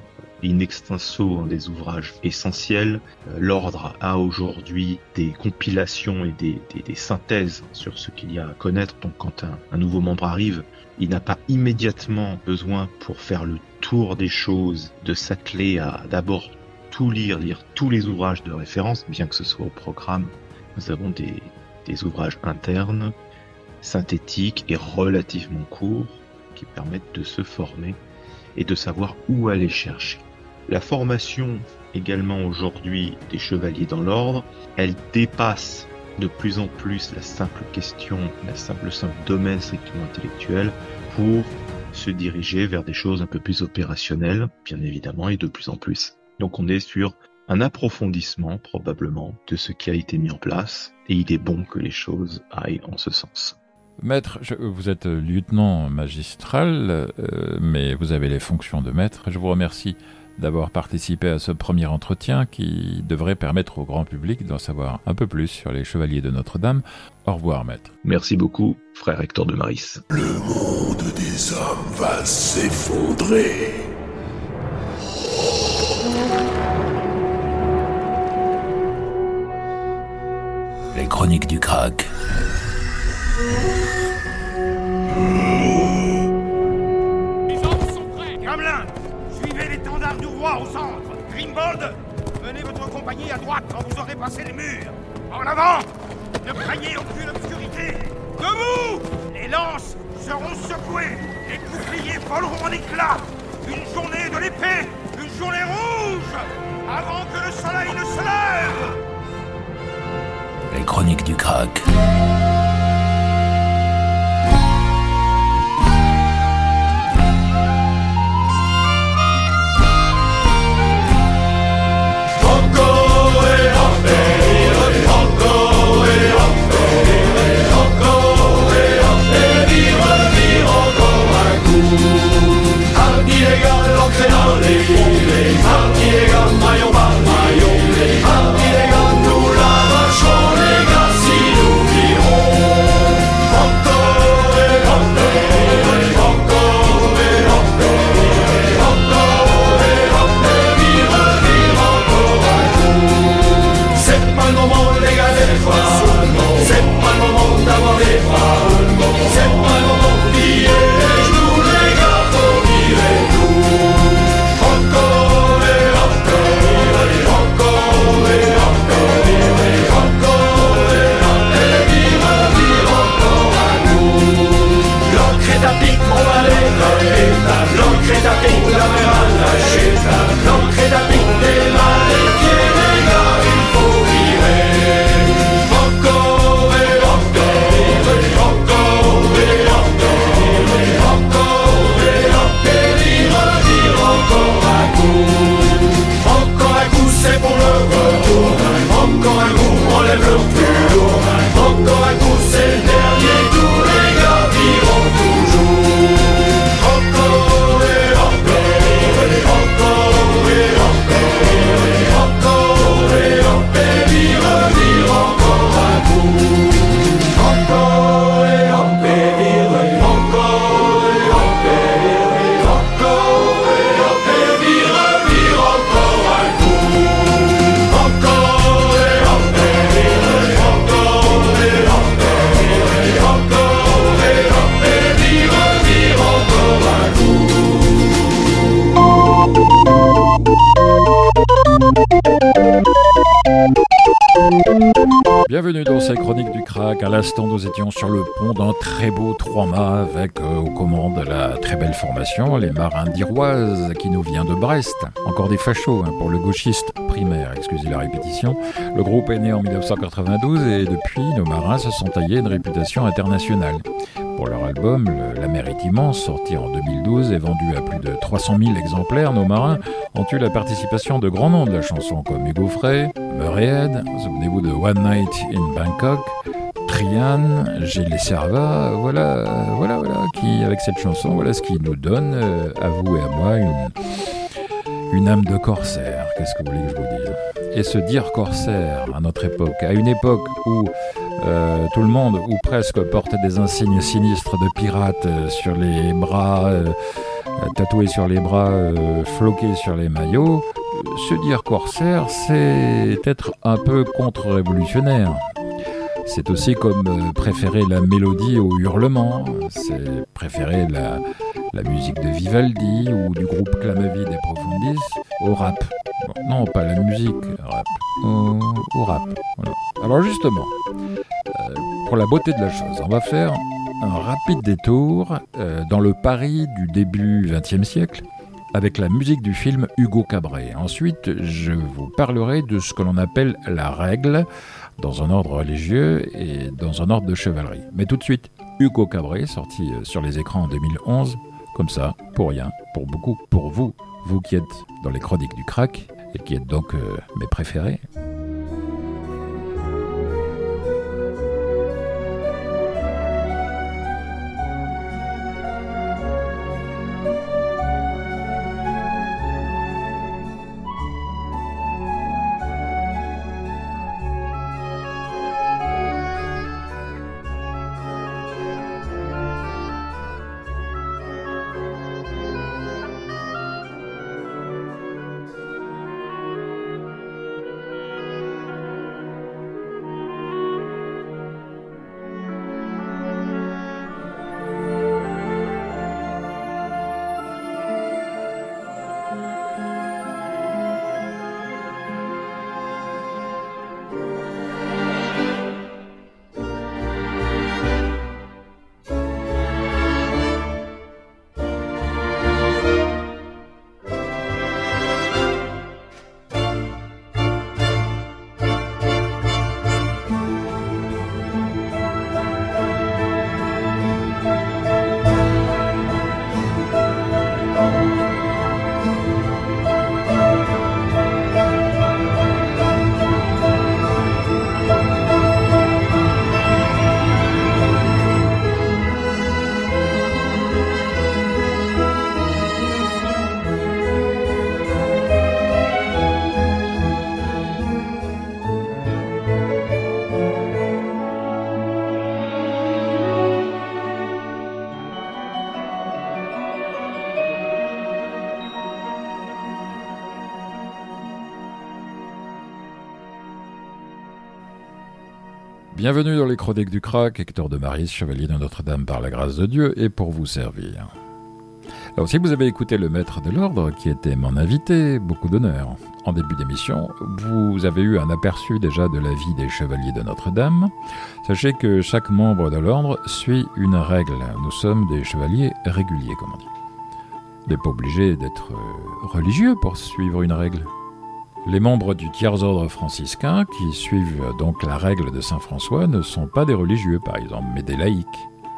in extenso des ouvrages essentiels. L'ordre a aujourd'hui des compilations et des, des, des synthèses sur ce qu'il y a à connaître. Donc quand un, un nouveau membre arrive, il n'a pas immédiatement besoin, pour faire le tour des choses, de s'atteler à d'abord tout lire, lire tous les ouvrages de référence, bien que ce soit au programme. Nous avons des, des ouvrages internes, synthétiques et relativement courts, qui permettent de se former et de savoir où aller chercher. La formation également aujourd'hui des chevaliers dans l'ordre, elle dépasse de plus en plus la simple question, la simple, le simple domaine strictement intellectuel, pour se diriger vers des choses un peu plus opérationnelles, bien évidemment, et de plus en plus. Donc on est sur un approfondissement probablement de ce qui a été mis en place, et il est bon que les choses aillent en ce sens. Maître, je, vous êtes lieutenant magistral, euh, mais vous avez les fonctions de maître. Je vous remercie d'avoir participé à ce premier entretien qui devrait permettre au grand public d'en savoir un peu plus sur les chevaliers de Notre-Dame. Au revoir, maître. Merci beaucoup, frère Hector de Maris. Le monde des hommes va s'effondrer. Les chroniques du crack. Les hommes sont prêts. Gamelin, suivez l'étendard du roi au centre. Grimbold, menez votre compagnie à droite quand vous aurez passé les murs. En avant, ne craignez aucune obscurité. Debout, les lances seront secouées, les boucliers voleront en éclats. Une journée de l'épée, une journée rouge, avant que le soleil ne se lève. Les chroniques du crack. Bienvenue dans ces chroniques du crack. À l'instant, nous étions sur le pont d'un très beau trois-mâts avec euh, aux commandes la très belle formation, les marins d'Iroise qui nous vient de Brest. Encore des fachos hein, pour le gauchiste primaire, excusez la répétition. Le groupe est né en dix-neuf cent quatre-vingt-douze et depuis, nos marins se sont taillés une réputation internationale. Pour leur album, le, La mer est immense, sorti en deux mille douze et vendu à plus de trois cent mille exemplaires, nos marins ont eu la participation de grands noms de la chanson comme Hugo Frey, Murray Head, souvenez-vous de One Night in Bangkok, Trian, Gilles Servat, voilà, voilà, voilà, qui, avec cette chanson, voilà ce qui nous donne, euh, à vous et à moi, une, une âme de corsaire. Qu'est-ce que vous voulez que je vous dise ? Et se dire corsaire à notre époque, à une époque où euh, tout le monde, ou presque, porte des insignes sinistres de pirates euh, sur les bras, euh, tatoué sur les bras, euh, floqué sur les maillots. Se dire corsaire, c'est être un peu contre-révolutionnaire. C'est aussi comme euh, préférer la mélodie au hurlement, c'est préférer la, la musique de Vivaldi ou du groupe Clamavi des Profundis au rap. Bon, non, pas la musique, rap, au, au rap. Voilà. Alors justement, euh, pour la beauté de la chose, on va faire un rapide détour euh, dans le Paris du début vingtième siècle avec la musique du film Hugo Cabret. Ensuite, je vous parlerai de ce que l'on appelle la règle, dans un ordre religieux et dans un ordre de chevalerie. Mais tout de suite, Hugo Cabret, sorti sur les écrans en deux mille onze, comme ça, pour rien, pour beaucoup, pour vous, vous qui êtes dans les chroniques du crack, et qui êtes donc euh, mes préférés. Bienvenue dans les chroniques du crack, Hector de Maris, chevalier de Notre-Dame par la grâce de Dieu, et pour vous servir. Alors si vous avez écouté le maître de l'ordre, qui était mon invité, beaucoup d'honneur. En début d'émission, vous avez eu un aperçu déjà de la vie des chevaliers de Notre-Dame. Sachez que chaque membre de l'ordre suit une règle. Nous sommes des chevaliers réguliers, comme on dit. Vous n'êtes pas obligé d'être religieux pour suivre une règle. Les membres du tiers-ordre franciscain, qui suivent donc la règle de saint François, ne sont pas des religieux, par exemple, mais des laïcs.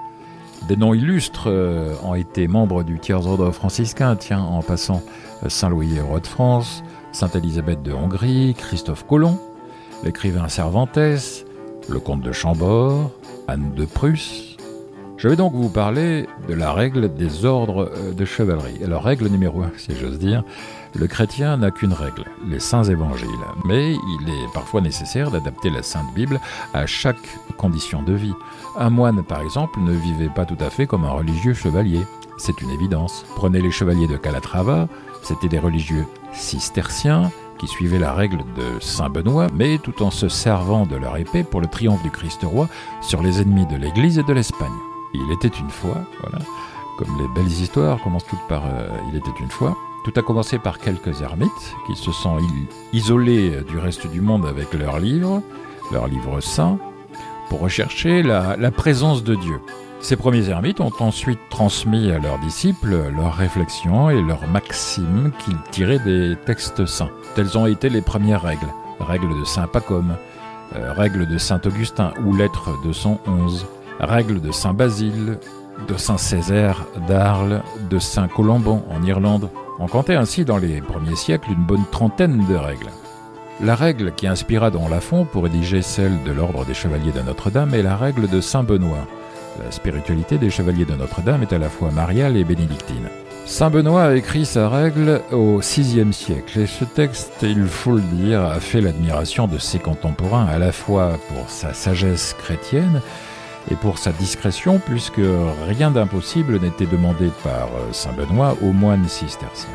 Des noms illustres euh, ont été membres du tiers-ordre franciscain, tiens, en passant saint Louis, roi de France, sainte Élisabeth de Hongrie, Christophe Colomb, l'écrivain Cervantes, le comte de Chambord, Anne de Prusse. Je vais donc vous parler de la règle des ordres de chevalerie. Alors, règle numéro un, si j'ose dire, le chrétien n'a qu'une règle, les saints évangiles. Mais il est parfois nécessaire d'adapter la Sainte Bible à chaque condition de vie. Un moine, par exemple, ne vivait pas tout à fait comme un religieux chevalier. C'est une évidence. Prenez les chevaliers de Calatrava, c'étaient des religieux cisterciens qui suivaient la règle de saint Benoît, mais tout en se servant de leur épée pour le triomphe du Christ roi sur les ennemis de l'Église et de l'Espagne. Il était une fois, voilà, comme les belles histoires commencent toutes par euh, « il était une fois ». Tout a commencé par quelques ermites qui se sont isolés du reste du monde avec leurs livres, leurs livres saints, pour rechercher la, la présence de Dieu. Ces premiers ermites ont ensuite transmis à leurs disciples leurs réflexions et leurs maximes qu'ils tiraient des textes saints. Telles ont été les premières règles, règles de saint Pacôme, euh, règles de saint Augustin ou lettres deux cent onze, règles de saint Basile, de saint Césaire d'Arles, de saint Colomban en Irlande. On comptait ainsi dans les premiers siècles une bonne trentaine de règles. La règle qui inspira Don Lafont pour rédiger celle de l'ordre des chevaliers de Notre-Dame est la règle de saint Benoît. La spiritualité des chevaliers de Notre-Dame est à la fois mariale et bénédictine. Saint Benoît a écrit sa règle au sixième siècle, et ce texte, il faut le dire, a fait l'admiration de ses contemporains, à la fois pour sa sagesse chrétienne et pour sa discrétion, puisque rien d'impossible n'était demandé par saint Benoît aux moines cisterciens.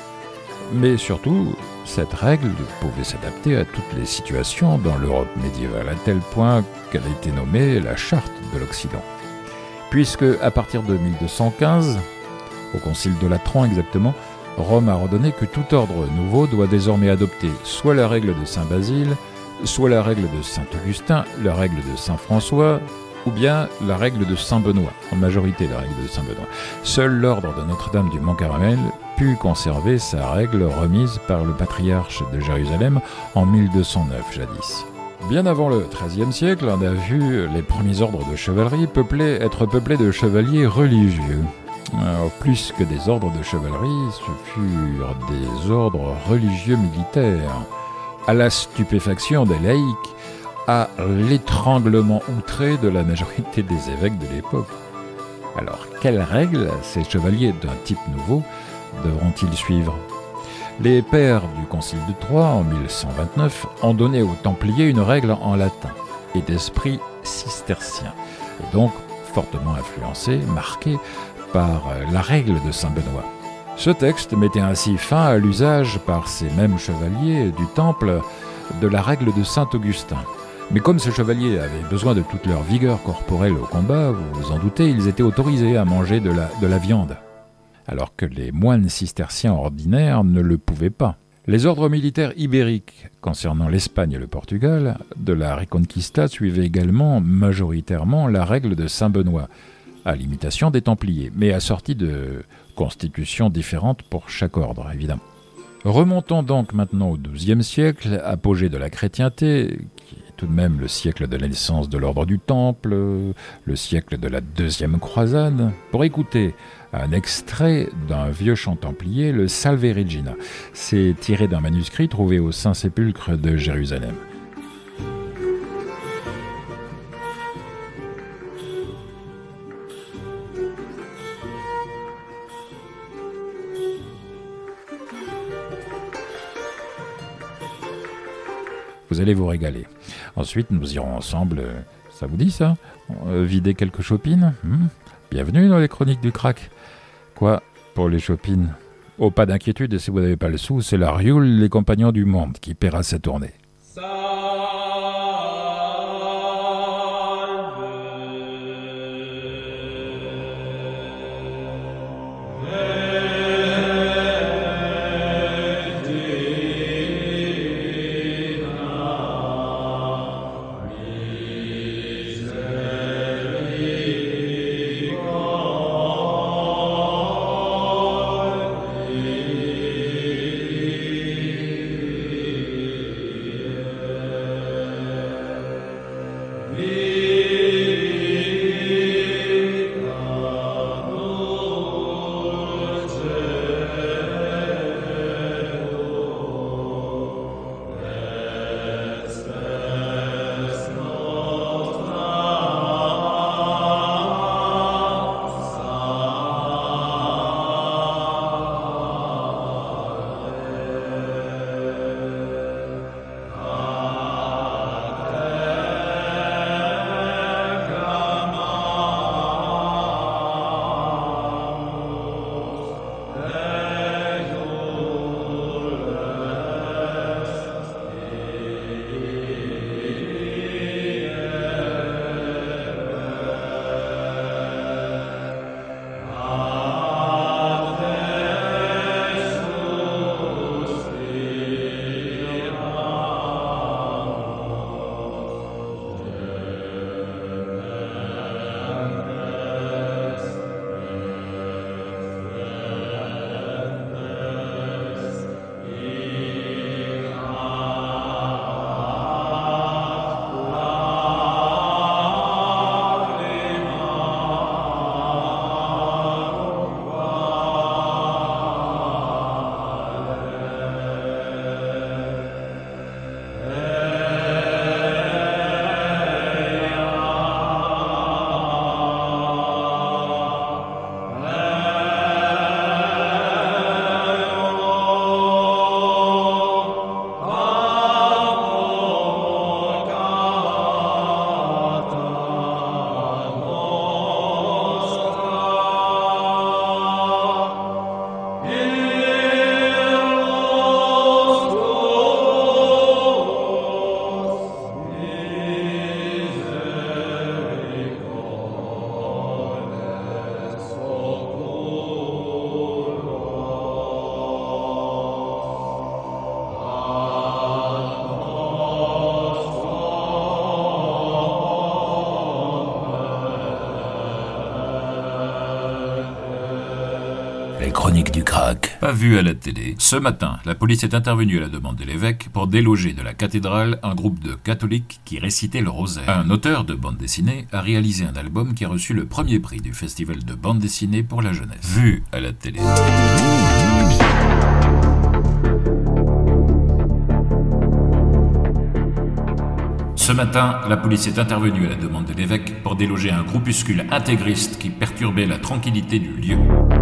Mais surtout, cette règle pouvait s'adapter à toutes les situations dans l'Europe médiévale, à tel point qu'elle a été nommée la Charte de l'Occident. Puisque, à partir de mille deux cent quinze, au Concile de Latran exactement, Rome a ordonné que tout ordre nouveau doit désormais adopter soit la règle de saint Basile, soit la règle de saint Augustin, la règle de saint François, ou bien la règle de saint Benoît, en majorité la règle de saint Benoît. Seul l'ordre de Notre-Dame du Mont-Carmel put conserver sa règle remise par le patriarche de Jérusalem en mille deux cent neuf jadis. Bien avant le treizième siècle, on a vu les premiers ordres de chevalerie peuplés, être peuplés de chevaliers religieux. Alors, plus que des ordres de chevalerie, ce furent des ordres religieux militaires, à la stupéfaction des laïcs, à l'étranglement outré de la majorité des évêques de l'époque. Alors, quelles règles ces chevaliers d'un type nouveau devront-ils suivre ? Les pères du Concile de Troyes, en mille cent vingt-neuf, ont donné aux Templiers une règle en latin et d'esprit cistercien, et donc fortement influencée, marquée par la règle de saint Benoît. Ce texte mettait ainsi fin à l'usage par ces mêmes chevaliers du Temple de la règle de saint Augustin. Mais comme ces chevaliers avaient besoin de toute leur vigueur corporelle au combat, vous vous en doutez, ils étaient autorisés à manger de la, de la viande, alors que les moines cisterciens ordinaires ne le pouvaient pas. Les ordres militaires ibériques concernant l'Espagne et le Portugal de la Reconquista suivaient également majoritairement la règle de saint Benoît, à l'imitation des Templiers, mais assortie de constitutions différentes pour chaque ordre, évidemment. Remontons donc maintenant au douzième siècle, apogée de la chrétienté, qui est tout de même le siècle de la naissance de l'ordre du Temple, le siècle de la deuxième croisade, pour écouter un extrait d'un vieux chant templier, le Salve Regina. C'est tiré d'un manuscrit trouvé au Saint-Sépulcre de Jérusalem. Vous allez vous régaler. Ensuite, nous irons ensemble, ça vous dit ça, vider quelques chopines. hmm Bienvenue dans les chroniques du crack. Quoi, pour les chopines ? Oh, pas d'inquiétude, si vous n'avez pas le sou, c'est la Rioule, les compagnons du monde, qui paiera sa tournée. Les chroniques du crack. Pas vu à la télé. Ce matin, la police est intervenue à la demande de l'évêque pour déloger de la cathédrale un groupe de catholiques qui récitaient le rosaire. Un auteur de bande dessinée a réalisé un album qui a reçu le premier prix du festival de bande dessinée pour la jeunesse. Vu à la télé. Ce matin, la police est intervenue à la demande de l'évêque pour déloger un groupuscule intégriste qui perturbait la tranquillité du lieu.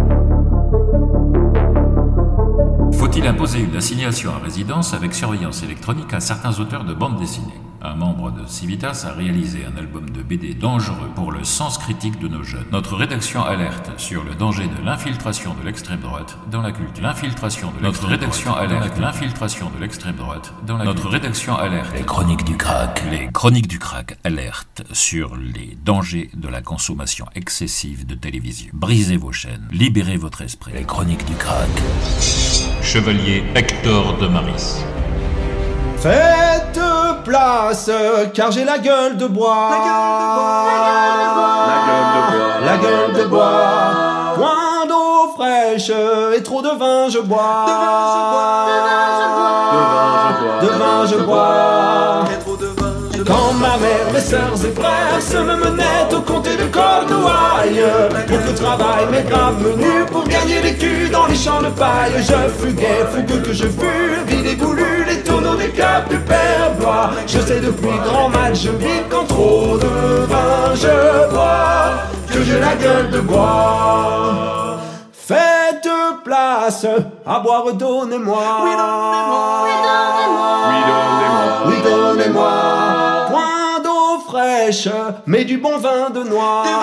Faut-il imposer une assignation à résidence avec surveillance électronique à certains auteurs de bande dessinée ? Un membre de Civitas a réalisé un album de B D dangereux pour le sens critique de nos jeunes. Notre rédaction alerte sur le danger de l'infiltration de l'extrême droite dans la culture. L'infiltration de Notre rédaction alerte l'infiltration de l'extrême droite dans la Notre rédaction alerte les chroniques du crack. Les chroniques du crack alertent sur les dangers de la consommation excessive de télévision. Brisez vos chaînes, libérez votre esprit. Les chroniques du crack. Chevalier Hector de Maris. Faites place, car j'ai la gueule de bois. La gueule de bois. La gueule de bois. Point d'eau fraîche et trop de vin je bois. De vin je bois. De vin je bois. Quand ma mère, mes sœurs et frères se me menaient au comté de Cornouailles pour le travail, mes graves menus pour gagner les culs dans les champs de paille. Je fuguais, fougueux que je fus, vide et goulu, les tonneaux des câbles du père Blois. Je sais depuis grand mal, je vis quand trop de vin je bois, que j'ai la gueule de bois. Faites place, à boire donnez-moi. Oui, donnez-moi. Oui, donnez-moi. Oui, donnez-moi. Point d'eau fraîche, mais du bon vin de noix. Du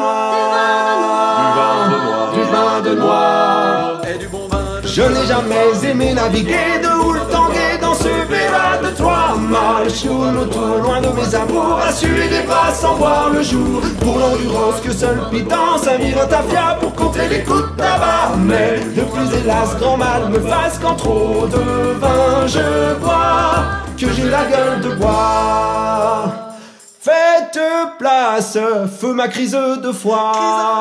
vin de noix. Du vin de noix. Et du bon vin de Je n'ai jamais aimé naviguer de houle tanguer dans ce verra de trois mâles. Je tourne autour loin de mes amours, à suer des bras sans voir le jour. Pour l'endurance que seul pitance, un virotafia pour contrer les coups de tabac. Mais le plus hélas grand mal me fasse quand trop de vin je bois, que j'ai la gueule de bois. Faites place, feu ma crise de foi.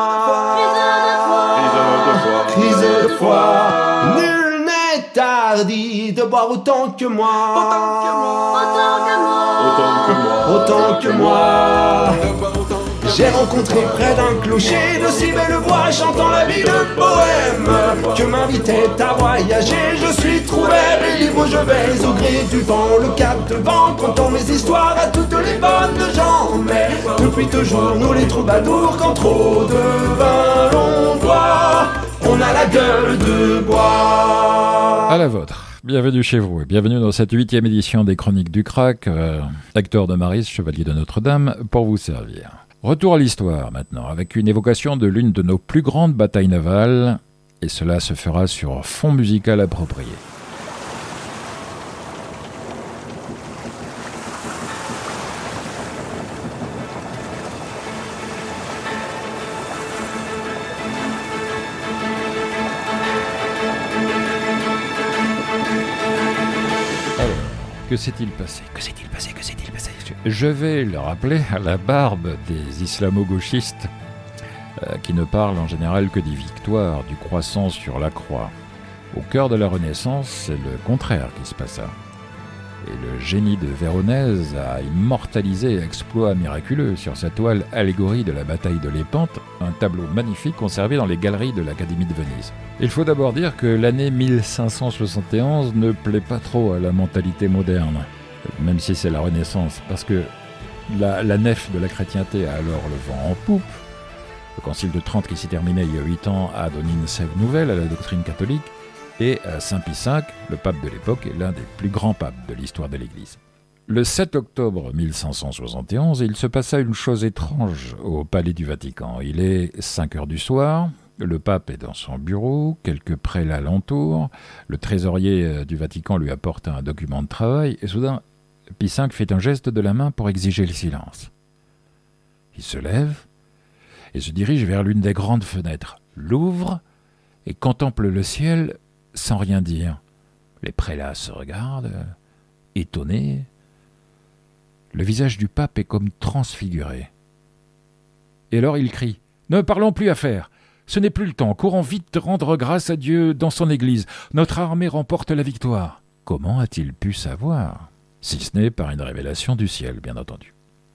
Crise Crise de foi. Nul n'est tardi de boire autant que moi. Autant que moi. Autant que moi. J'ai rencontré près d'un clocher de si belles voix chantant la vie de poème que m'invitait à voyager. Je suis trouvé et libre, je vais au gré du vent, le cap devant, contant mes histoires à toutes les bonnes gens. Mais depuis toujours, nous les troubadours, quand trop de vin l'on boit, on a la gueule de bois. À la vôtre. Bienvenue chez vous et bienvenue dans cette huitième édition des Chroniques du Crack. Euh, Hector de Maris, chevalier de Notre-Dame, pour vous servir. Retour à l'histoire maintenant, avec une évocation de l'une de nos plus grandes batailles navales, et cela se fera sur fond musical approprié. Alors, que s'est-il passé ? Que s'est-il passé ? Que s'est-il passé ? Je vais le rappeler à la barbe des islamo-gauchistes euh, qui ne parlent en général que des victoires, du croissant sur la croix. Au cœur de la Renaissance, c'est le contraire qui se passa. Et le génie de Véronèse a immortalisé exploit miraculeux sur sa toile Allégorie de la bataille de Lépante, un tableau magnifique conservé dans les galeries de l'Académie de Venise. Il faut d'abord dire que l'année mille cinq cent soixante et onze ne plaît pas trop à la mentalité moderne, même si c'est la Renaissance, parce que la, la nef de la chrétienté a alors le vent en poupe. Le Concile de Trente qui s'est terminé il y a huit ans a donné une sève nouvelle à la doctrine catholique, et Saint Pie cinq, le pape de l'époque, est l'un des plus grands papes de l'histoire de l'Église. Le sept octobre mille cinq cent soixante et onze, il se passa une chose étrange au Palais du Vatican. Il est cinq heures du soir, le pape est dans son bureau, quelques prélats l'entourent, le trésorier du Vatican lui apporte un document de travail, et soudain, Pie cinq fait un geste de la main pour exiger le silence. Il se lève et se dirige vers l'une des grandes fenêtres, l'ouvre et contemple le ciel sans rien dire. Les prélats se regardent, étonnés. Le visage du pape est comme transfiguré. Et alors il crie « Ne parlons plus affaire. Ce n'est plus le temps, courons vite rendre grâce à Dieu dans son église. Notre armée remporte la victoire. » Comment a-t-il pu savoir? Si ce n'est par une révélation du ciel, bien entendu.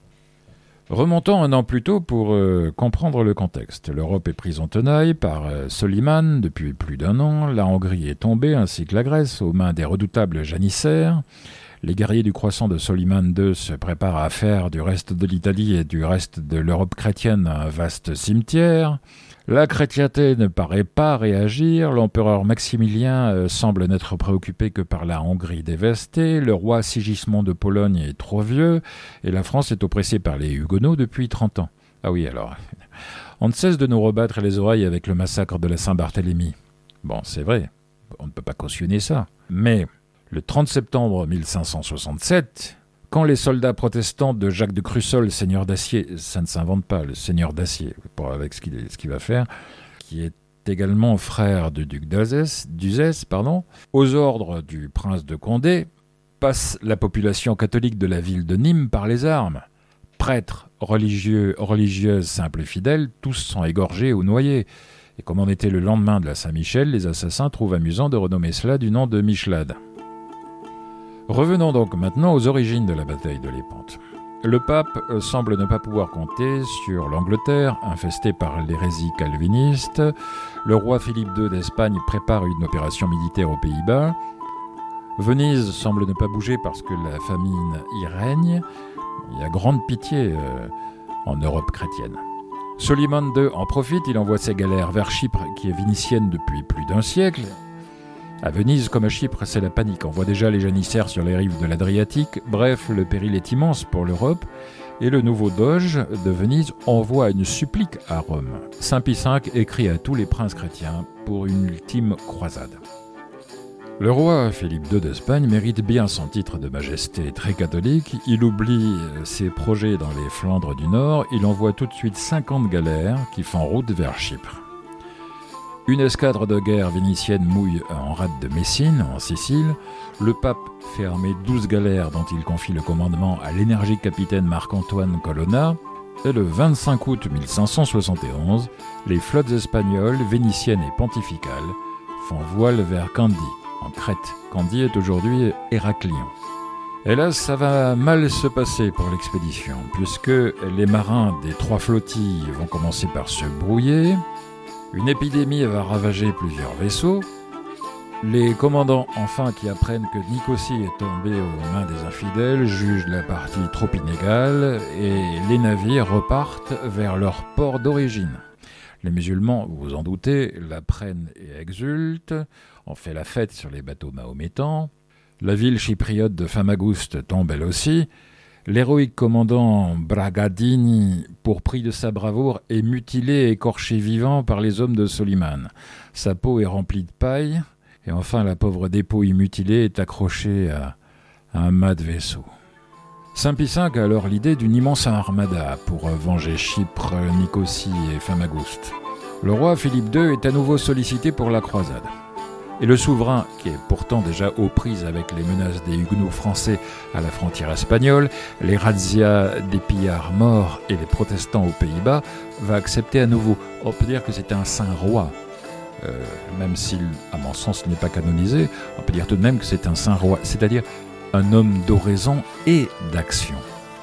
Remontons un an plus tôt pour euh, comprendre le contexte. L'Europe est prise en tenaille par euh, Soliman depuis plus d'un an. La Hongrie est tombée, ainsi que la Grèce, aux mains des redoutables janissaires. Les guerriers du croissant de Soliman deux se préparent à faire du reste de l'Italie et du reste de l'Europe chrétienne un vaste cimetière. La chrétienté ne paraît pas réagir, l'empereur Maximilien euh, semble n'être préoccupé que par la Hongrie dévastée, le roi Sigismond de Pologne est trop vieux, et la France est oppressée par les Huguenots depuis trente ans. Ah oui, alors, on ne cesse de nous rebattre les oreilles avec le massacre de la Saint-Barthélemy. Bon, c'est vrai, on ne peut pas cautionner ça. Mais le trente septembre mille cinq cent soixante-sept... quand les soldats protestants de Jacques de Crussol, seigneur d'Acier, ça ne s'invente pas, le seigneur d'Acier, pour, avec ce qu'il, ce qu'il va faire, qui est également frère du duc d'Uzès, pardon, aux ordres du prince de Condé, passe la population catholique de la ville de Nîmes par les armes. Prêtres, religieux, religieuses, simples et fidèles, tous sont égorgés ou noyés. Et comme on était le lendemain de la Saint-Michel, les assassins trouvent amusant de renommer cela du nom de Michelade. Revenons donc maintenant aux origines de la bataille de Lépante. Le pape semble ne pas pouvoir compter sur l'Angleterre, infestée par l'hérésie calviniste. Le roi Philippe deux d'Espagne prépare une opération militaire aux Pays-Bas. Venise semble ne pas bouger parce que la famine y règne. Il y a grande pitié euh, en Europe chrétienne. Soliman deux en profite, il envoie ses galères vers Chypre, qui est vénitienne depuis plus d'un siècle. À Venise comme à Chypre, c'est la panique. On voit déjà les janissaires sur les rives de l'Adriatique. Bref, le péril est immense pour l'Europe. Et le nouveau doge de Venise envoie une supplique à Rome. Saint Pie cinq écrit à tous les princes chrétiens pour une ultime croisade. Le roi Philippe deux d'Espagne mérite bien son titre de majesté très catholique. Il oublie ses projets dans les Flandres du Nord. Il envoie tout de suite cinquante galères qui font route vers Chypre. Une escadre de guerre vénitienne mouille en rade de Messine, en Sicile. Le pape fait armer douze galères dont il confie le commandement à l'énergique capitaine Marc-Antoine Colonna. Et le vingt-cinq août mille cinq cent soixante et onze, les flottes espagnoles, vénitiennes et pontificales font voile vers Candie, en Crète. Candie est aujourd'hui Héraclion. Hélas, ça va mal se passer pour l'expédition, puisque les marins des trois flottilles vont commencer par se brouiller. Une épidémie va ravager plusieurs vaisseaux. Les commandants, enfin, qui apprennent que Nicosie est tombée aux mains des infidèles, jugent la partie trop inégale et les navires repartent vers leur port d'origine. Les musulmans, vous vous en doutez, la prennent et exultent. On fait la fête sur les bateaux mahométans. La ville chypriote de Famagouste tombe elle aussi. L'héroïque commandant Bragadini, pour prix de sa bravoure, est mutilé et écorché vivant par les hommes de Soliman. Sa peau est remplie de paille, et enfin la pauvre dépouille mutilée est accrochée à, à un mât de vaisseau. Saint Pie cinq a alors l'idée d'une immense armada pour venger Chypre, Nicosie et Famagouste. Le roi Philippe deux est à nouveau sollicité pour la croisade. Et le souverain, qui est pourtant déjà aux prises avec les menaces des Huguenots français à la frontière espagnole, les razzias des pillards morts et les protestants aux Pays-Bas, va accepter à nouveau. On peut dire que c'est un saint roi. Euh, même s'il, à mon sens, n'est pas canonisé, on peut dire tout de même que c'est un saint roi, c'est-à-dire un homme d'oraison et d'action.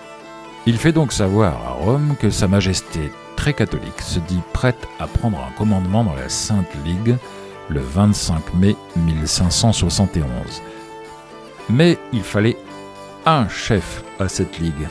Il fait donc savoir à Rome que Sa Majesté très catholique se dit prête à prendre un commandement dans la Sainte Ligue le vingt-cinq mai mille cinq cent soixante et onze. Mais il fallait un chef à cette ligue.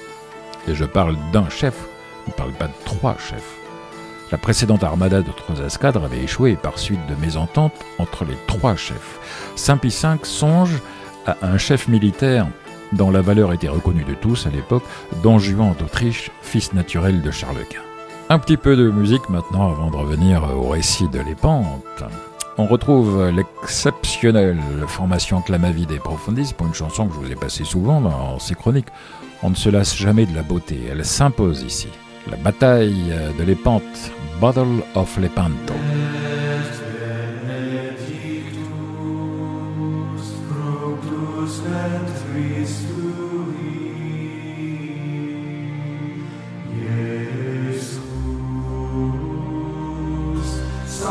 Et je parle d'un chef, je ne parle pas de trois chefs. La précédente armada d'autres escadres avait échoué par suite de mésententes entre les trois chefs. Saint Pie cinq songe à un chef militaire dont la valeur était reconnue de tous à l'époque, Don Juan d'Autriche, fils naturel de Charles Quint. Un petit peu de musique maintenant avant de revenir au récit de Lépante. On retrouve l'exceptionnelle formation Clamavide et Profundis pour une chanson que je vous ai passée souvent dans ces chroniques. On ne se lasse jamais de la beauté, elle s'impose ici. La bataille de Lépante, Battle of Lepanto.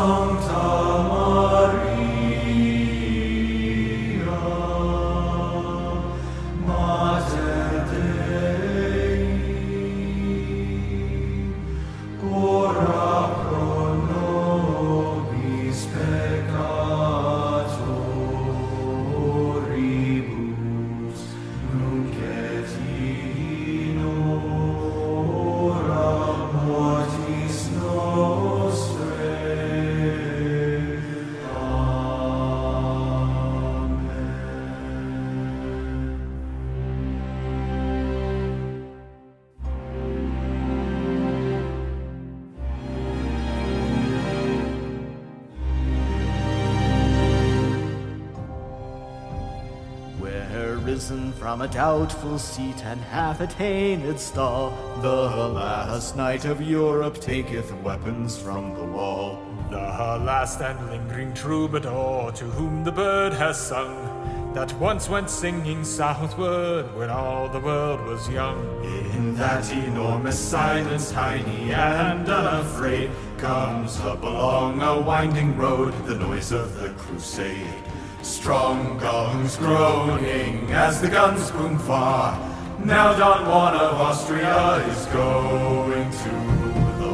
From a doubtful seat and half attained star, the last knight of Europe taketh weapons from the wall. The last and lingering troubadour to whom the bird has sung, that once went singing southward when all the world was young. In that enormous silence, tiny and unafraid, comes up along a winding road the noise of the crusade. Strong gongs groaning as the guns boom far. Now Don Juan of Austria is going to the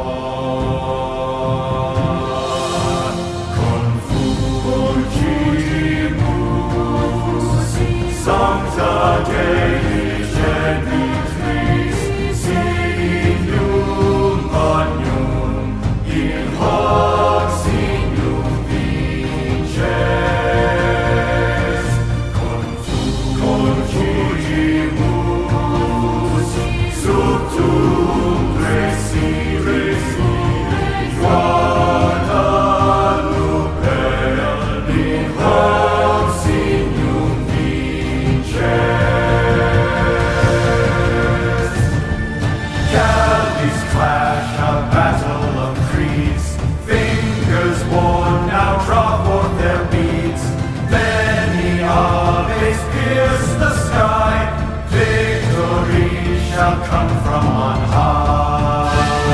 war. Confucimus, Sancta Dei Genitrix, Signum Magnum, in hoc signum vinces. Shall come from on high.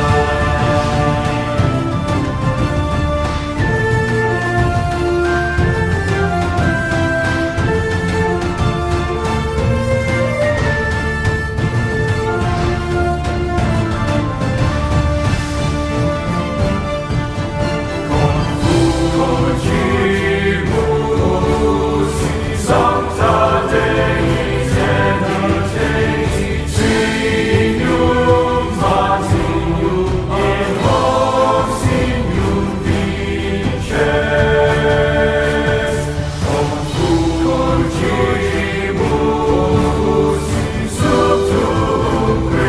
Confucimus, Sancta Dei Genitrix, Signum Magnum, in hoc signum vinces. Confucimus, subtumque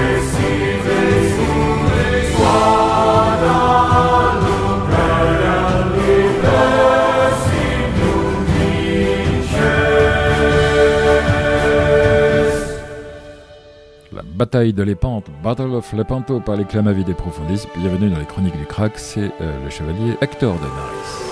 sive, Guadalupe, liber signum vinces. La bataille de Lépante, Battle of Lepanto par les Clamavide Profundis. Bienvenue dans les Chroniques du Crack, c'est euh, le chevalier Hector de Maris.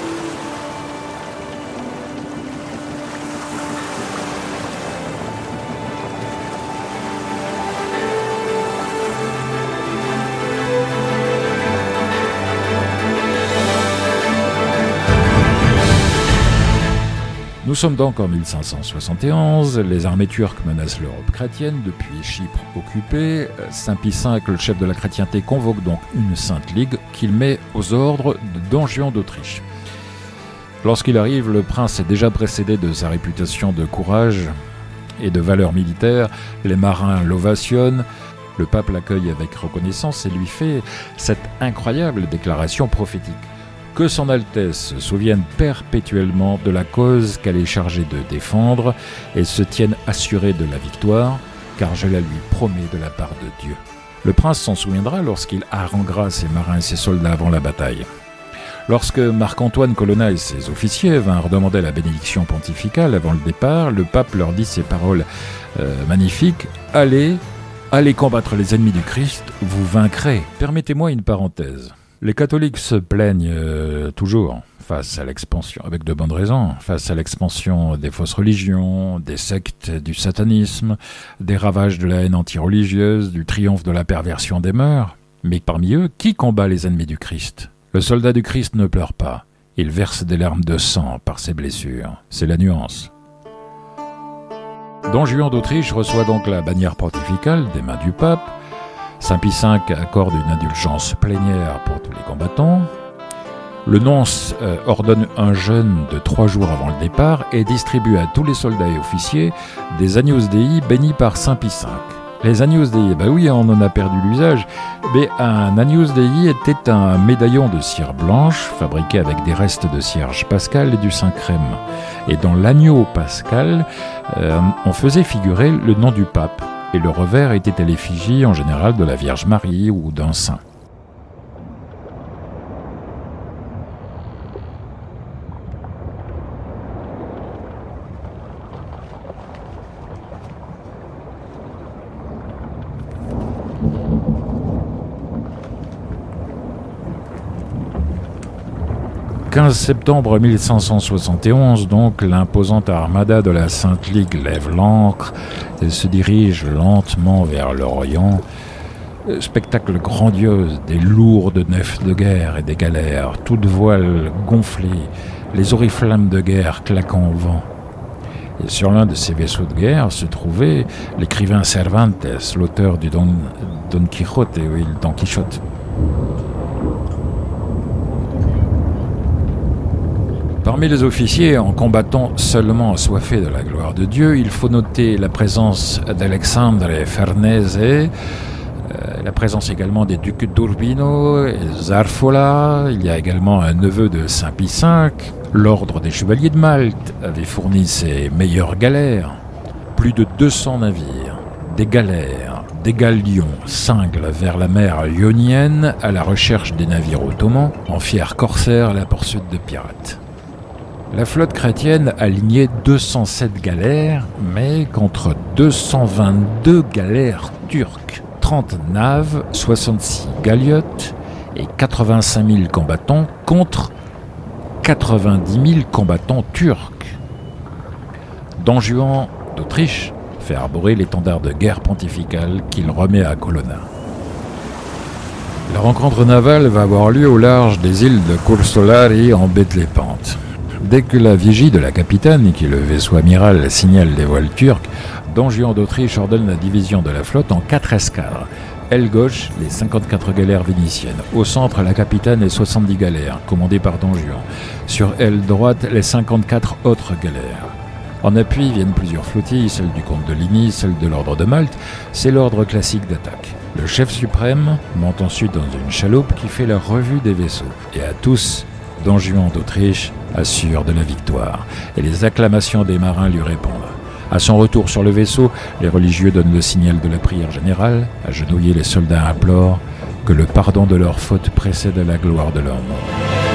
Nous sommes donc en mille cinq cent soixante et onze, les armées turques menacent l'Europe chrétienne depuis Chypre occupée. Saint Pie cinq, le chef de la chrétienté, convoque donc une sainte ligue qu'il met aux ordres de Don Juan d'Autriche. Lorsqu'il arrive, le prince est déjà précédé de sa réputation de courage et de valeur militaire. Les marins l'ovationnent, le pape l'accueille avec reconnaissance et lui fait cette incroyable déclaration prophétique. Que son Altesse se souvienne perpétuellement de la cause qu'elle est chargée de défendre et se tienne assurée de la victoire, car je la lui promets de la part de Dieu. Le prince s'en souviendra lorsqu'il haranguera ses marins et ses soldats avant la bataille. Lorsque Marc-Antoine Colonna et ses officiers vinrent demander la bénédiction pontificale avant le départ, le pape leur dit ces paroles euh, magnifiques « Allez, allez combattre les ennemis du Christ, vous vaincrez ». Permettez-moi une parenthèse. Les catholiques se plaignent euh, toujours face à l'expansion, avec de bonnes raisons, face à l'expansion des fausses religions, des sectes du satanisme, des ravages de la haine anti-religieuse, du triomphe de la perversion des mœurs. Mais parmi eux, qui combat les ennemis du Christ ? Le soldat du Christ ne pleure pas. Il verse des larmes de sang par ses blessures. C'est la nuance. Don Juan d'Autriche reçoit donc la bannière pontificale des mains du pape. Saint Pie cinq accorde une indulgence plénière pour tous les combattants. Le nonce euh, ordonne un jeûne de trois jours avant le départ et distribue à tous les soldats et officiers des Agnus Dei bénis par Saint Pie cinq. Les Agnus Dei, bah oui, on en a perdu l'usage, mais un Agnus Dei était un médaillon de cire blanche fabriqué avec des restes de cierge pascal et du Saint-Crème. Et dans l'agneau pascal, euh, on faisait figurer le nom du pape, et le revers était à l'effigie en général de la Vierge Marie ou d'un saint. quinze septembre mille cinq cent soixante et onze, donc, l'imposante armada de la Sainte Ligue lève l'ancre et se dirige lentement vers l'Orient. Spectacle grandiose des lourdes nefs de guerre et des galères, toutes voiles gonflées, les oriflammes de guerre claquant au vent. Et sur l'un de ces vaisseaux de guerre se trouvait l'écrivain Cervantes, l'auteur du Don, Don Quijote, oui, le Don Quichotte. Parmi les officiers, en combattant seulement assoiffés de la gloire de Dieu, il faut noter la présence d'Alexandre Farnese, euh, la présence également des ducs d'Urbino et Zarfola. Il y a également un neveu de Saint Pie cinq. L'ordre des Chevaliers de Malte avait fourni ses meilleures galères. Plus de deux cents navires, des galères, des galions cinglent vers la mer Ionienne à la recherche des navires ottomans, en fiers corsaires à la poursuite de pirates. La flotte chrétienne alignait deux cent sept galères, mais contre deux cent vingt-deux galères turques, trente naves, soixante-six galiotes et quatre-vingt-cinq mille combattants contre quatre-vingt-dix mille combattants turcs. Don Juan d'Autriche fait arborer l'étendard de guerre pontificale qu'il remet à Colonna. La rencontre navale va avoir lieu au large des îles de Cursolari en baie de Lépante. Dès que la vigie de la capitaine, qui est le vaisseau amiral, signale les voiles turcs, Don Juan d'Autriche ordonne la division de la flotte en quatre escadres. Aile gauche, les cinquante-quatre galères vénitiennes. Au centre, la capitaine et soixante-dix galères, commandées par Don Juan. Sur aile droite, les cinquante-quatre autres galères. En appui viennent plusieurs flottilles, celle du comte de Ligny, celle de l'ordre de Malte. C'est l'ordre classique d'attaque. Le chef suprême monte ensuite dans une chaloupe qui fait la revue des vaisseaux. Et à tous, Don Juan d'Autriche assure de la victoire, et les acclamations des marins lui répondent. À son retour sur le vaisseau, les religieux donnent le signal de la prière générale. Agenouillés, les soldats implorent que le pardon de leurs fautes précède la gloire de leur mort.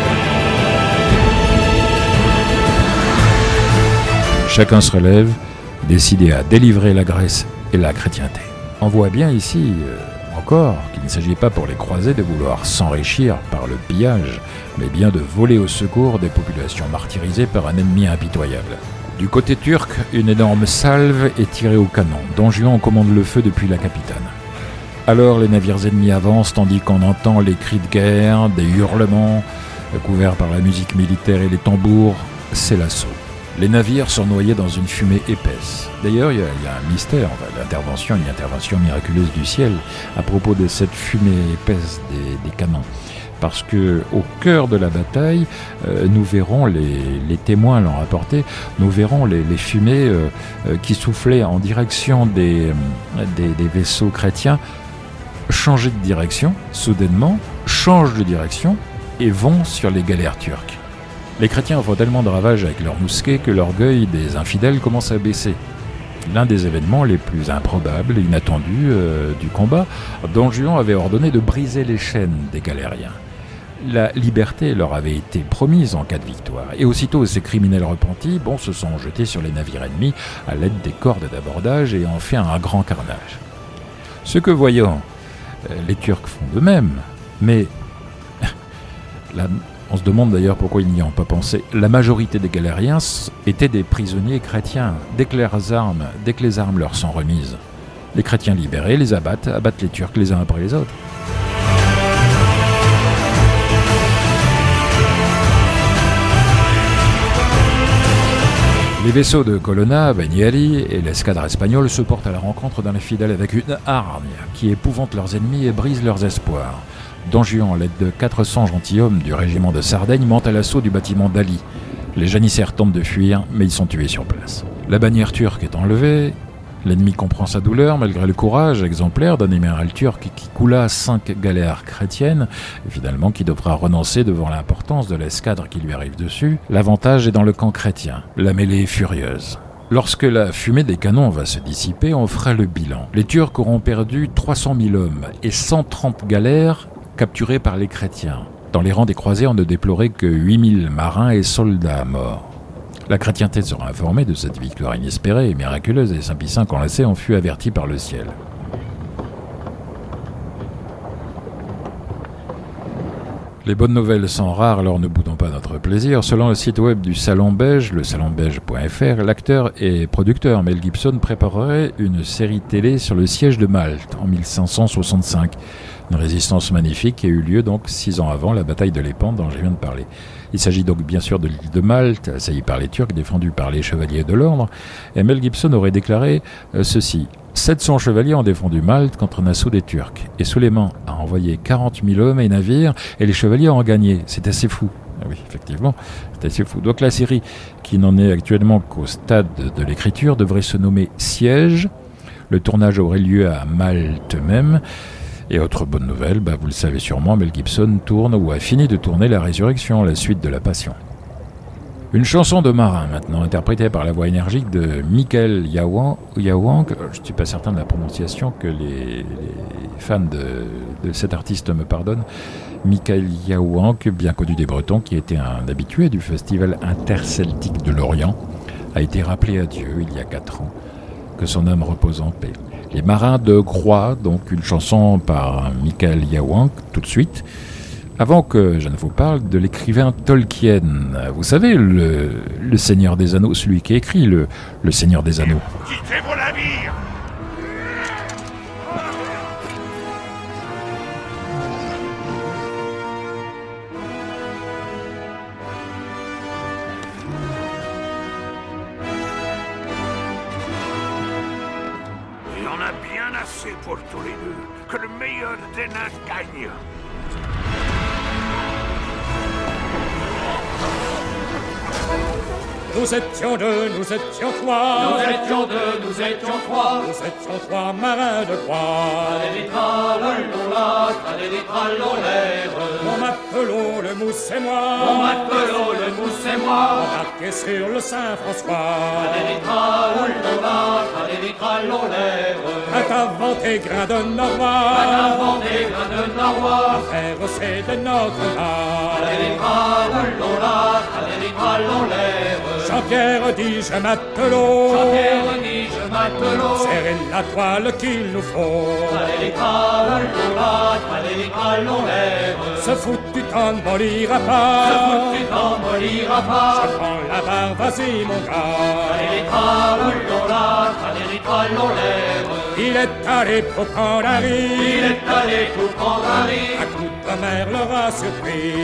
Chacun se relève, décidé à délivrer la Grèce et la chrétienté. On voit bien ici, euh, encore, qu'il ne s'agit pas pour les croisés de vouloir s'enrichir par le pillage, mais bien de voler au secours des populations martyrisées par un ennemi impitoyable. Du côté turc, une énorme salve est tirée au canon. Don Juan commande le feu depuis la capitane. Alors les navires ennemis avancent tandis qu'on entend les cris de guerre, des hurlements, couverts par la musique militaire et les tambours. C'est l'assaut. Les navires sont noyés dans une fumée épaisse. D'ailleurs, il y, y a un mystère, l'intervention, une intervention miraculeuse du ciel à propos de cette fumée épaisse des, des canons. Parce que au cœur de la bataille, euh, nous verrons, les, les témoins l'ont rapporté, nous verrons les, les fumées euh, euh, qui soufflaient en direction des, euh, des, des vaisseaux chrétiens changer de direction, soudainement, changent de direction et vont sur les galères turques. Les chrétiens font tellement de ravages avec leurs mousquets que l'orgueil des infidèles commence à baisser. L'un des événements les plus improbables et inattendus euh, du combat, Don Juan avait ordonné de briser les chaînes des galériens. La liberté leur avait été promise en cas de victoire, et aussitôt ces criminels repentis bon, se sont jetés sur les navires ennemis à l'aide des cordes d'abordage et ont fait un grand carnage. Ce que voyant, euh, les Turcs font de même, mais la On se demande d'ailleurs pourquoi ils n'y ont pas pensé. La majorité des galériens étaient des prisonniers chrétiens. Dès que les armes, dès que les armes leur sont remises, les chrétiens libérés les abattent, abattent les Turcs les uns après les autres. Les vaisseaux de Colonna, Bagnali et l'escadre espagnole se portent à la rencontre d'un fidèle avec une hargne qui épouvante leurs ennemis et brise leurs espoirs. Don Juan, à l'aide de quatre cents gentilshommes du régiment de Sardaigne, monte à l'assaut du bâtiment d'Ali. Les janissaires tentent de fuir, mais ils sont tués sur place. La bannière turque est enlevée. L'ennemi comprend sa douleur malgré le courage exemplaire d'un amiral turc qui coula cinq galères chrétiennes et finalement qui devra renoncer devant l'importance de l'escadre qui lui arrive dessus. L'avantage est dans le camp chrétien. La mêlée est furieuse. Lorsque la fumée des canons va se dissiper, on fera le bilan. Les Turcs auront perdu trois cent mille hommes et cent trente galères capturées par les chrétiens. Dans les rangs des croisés, on ne déplorait que huit mille marins et soldats morts. La chrétienté sera informée de cette victoire inespérée et miraculeuse et Saint-Pie cinq enlacé en fut averti par le ciel. Les bonnes nouvelles sont rares, alors ne boudons pas notre plaisir. Selon le site web du Salon Beige, le salon beige point f r, l'acteur et producteur Mel Gibson préparerait une série télé sur le siège de Malte en mille cinq cent soixante-cinq. Une résistance magnifique qui a eu lieu donc six ans avant la bataille de Lépante dont je viens de parler. Il s'agit donc bien sûr de l'île de Malte, assaillie par les Turcs, défendue par les chevaliers de l'ordre, et Mel Gibson aurait déclaré euh, ceci. sept cents chevaliers ont défendu Malte contre un assaut des Turcs, et Suleiman a envoyé quarante mille hommes et navires, et les chevaliers ont gagné. C'est assez fou. Ah oui, effectivement, c'est assez fou. Donc la série, qui n'en est actuellement qu'au stade de l'écriture, devrait se nommer Siège. Le tournage aurait lieu à Malte même. Et autre bonne nouvelle, bah vous le savez sûrement, Mel Gibson tourne ou a fini de tourner La Résurrection, la suite de La Passion. Une chanson de marin maintenant, interprétée par la voix énergique de Michael Yawank. Je ne suis pas certain de la prononciation, que les, les fans de, de cet artiste me pardonnent. Michael Yawank, bien connu des Bretons, qui était un habitué du festival interceltique de l'Orient, a été rappelé à Dieu il y a quatre ans. Que son âme repose en paix. Les marins de Groix, donc une chanson par Michael Yawank, tout de suite. Avant que je ne vous parle de l'écrivain Tolkien, vous savez, le, le Seigneur des Anneaux, celui qui écrit le, le Seigneur des Anneaux. Quittez vos navires! Il en a bien assez pour tous les deux. Que le meilleur des nains gagne. Nous étions deux, nous étions trois. Nous étions deux, nous étions trois. Nous étions trois marins de croix. Tralala, tralala, Mon matelot, le mousse et moi. Mon matelot, le mousse et moi. Embarqués sur le Saint-François. À t'avant tes grains de Norrois. À t'avant tes grains de Norrois. À faire hausser de notre art. Jean-Pierre dis-je matelot. Jean-Pierre dis-je matelot. Serrer la toile qu'il nous faut. Ce foutu temps ne m'olira pas. Ce foutu temps ne m'olira pas. Je prends la barre, vas-y mon gars. Il est allé pour prendre un riz. Il est allé pour prendre un riz. Un coup de mer l'aura surpris.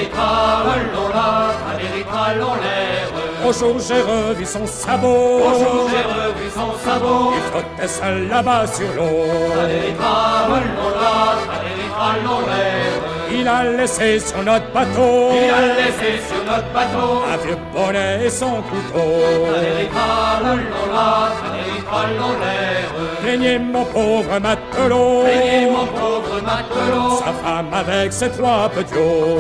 Au jour j'ai revu son sabot. Au jour j'ai revu son sabot. Il flottait seul là-bas sur l'eau. Il a laissé sur notre bateau. Il a laissé sur notre bateau un vieux bonnet et son couteau. Plaignez mon pauvre matelot. Plaignez mon pauvre matelot. Sa femme avec ses trois petits.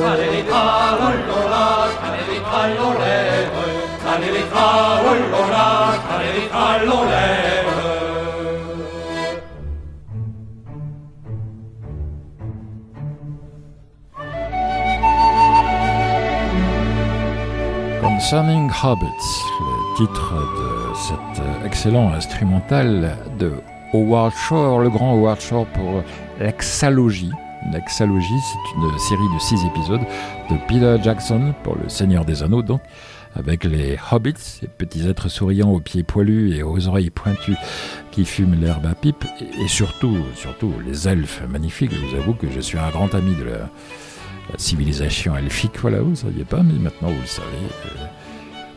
Concerning Hobbits, le titre de cet excellent instrumental de Howard Shore, le grand Howard Shore pour l'Hexalogie. L'Hexalogie, c'est une série de six épisodes de Peter Jackson pour le Seigneur des Anneaux, donc, avec les hobbits, ces petits êtres souriants aux pieds poilus et aux oreilles pointues qui fument l'herbe à pipe, et surtout, surtout les elfes magnifiques. Je vous avoue que je suis un grand ami de la, la civilisation elfique, voilà, vous ne saviez pas, mais maintenant vous le savez.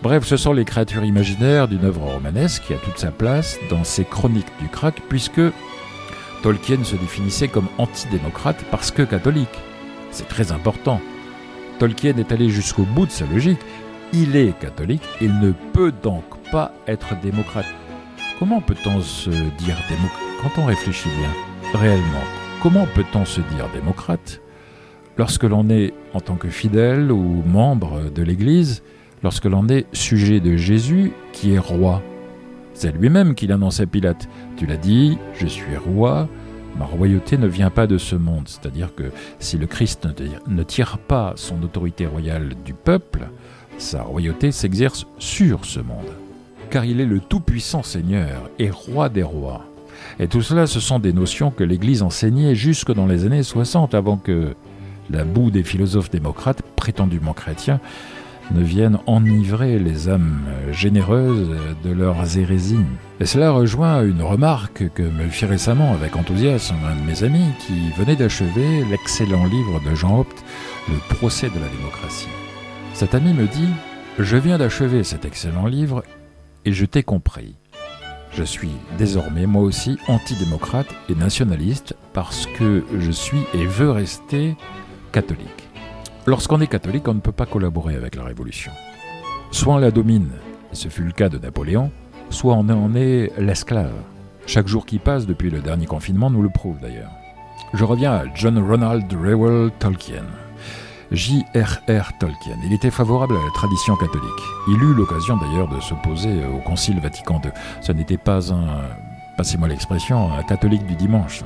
Bref, ce sont les créatures imaginaires d'une œuvre romanesque qui a toute sa place dans ces chroniques du crack, puisque Tolkien se définissait comme antidémocrate parce que catholique. C'est très important. Tolkien est allé jusqu'au bout de sa logique. Il est catholique, il ne peut donc pas être démocrate. Comment peut-on se dire démocrate quand on réfléchit bien, réellement? Comment peut-on se dire démocrate lorsque l'on est, en tant que fidèle ou membre de l'Église, lorsque l'on est sujet de Jésus qui est roi? C'est lui-même qui l'annonce à Pilate. Tu l'as dit, je suis roi, ma royauté ne vient pas de ce monde. C'est-à-dire que si le Christ ne tire pas son autorité royale du peuple, sa royauté s'exerce sur ce monde. Car il est le tout-puissant Seigneur et roi des rois. Et tout cela, ce sont des notions que l'Église enseignait jusque dans les années soixante, avant que la boue des philosophes démocrates, prétendument chrétiens, ne viennent enivrer les âmes généreuses de leurs hérésies. Et cela rejoint une remarque que me fit récemment avec enthousiasme un de mes amis qui venait d'achever l'excellent livre de Jean Hopte, Le procès de la démocratie. Cet ami me dit « Je viens d'achever cet excellent livre et je t'ai compris. Je suis désormais moi aussi antidémocrate et nationaliste parce que je suis et veux rester catholique. » Lorsqu'on est catholique, on ne peut pas collaborer avec la Révolution. Soit on la domine, et ce fut le cas de Napoléon, soit on en est l'esclave. Chaque jour qui passe depuis le dernier confinement nous le prouve d'ailleurs. Je reviens à John Ronald Reuel Tolkien. J R R Tolkien. Il était favorable à la tradition catholique. Il eut l'occasion d'ailleurs de s'opposer au Concile Vatican deux. Ce n'était pas un, passez-moi l'expression, un catholique du dimanche.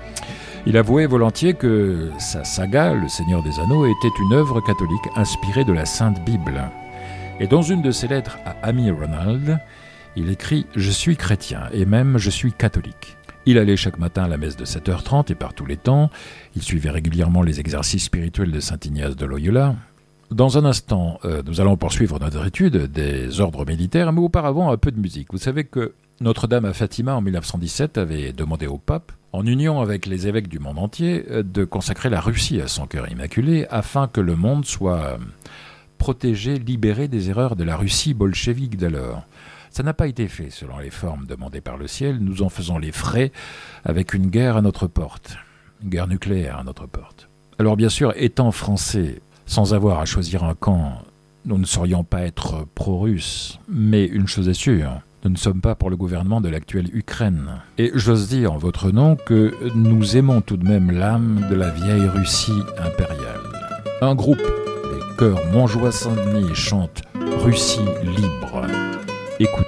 Il avouait volontiers que sa saga, Le Seigneur des Anneaux, était une œuvre catholique inspirée de la Sainte Bible. Et dans une de ses lettres à Ami Ronald, il écrit « Je suis chrétien et même je suis catholique ». Il allait chaque matin à la messe de sept heures trente et par tous les temps. Il suivait régulièrement les exercices spirituels de saint Ignace de Loyola. Dans un instant, euh, nous allons poursuivre notre étude des ordres militaires, mais auparavant un peu de musique. Vous savez que Notre-Dame à Fatima en mille neuf cent dix-sept avait demandé au pape, en union avec les évêques du monde entier, de consacrer la Russie à son cœur immaculé afin que le monde soit protégé, libéré des erreurs de la Russie bolchevique d'alors. Ça n'a pas été fait selon les formes demandées par le ciel. Nous en faisons les frais avec une guerre à notre porte, une guerre nucléaire à notre porte. Alors bien sûr, étant français, sans avoir à choisir un camp, nous ne saurions pas être pro-russes. Mais une chose est sûre, nous ne sommes pas pour le gouvernement de l'actuelle Ukraine. Et j'ose dire en votre nom que nous aimons tout de même l'âme de la vieille Russie impériale. Un groupe, les chœurs Montjoie-Saint-Denis, chante « Russie libre ». Écoutez.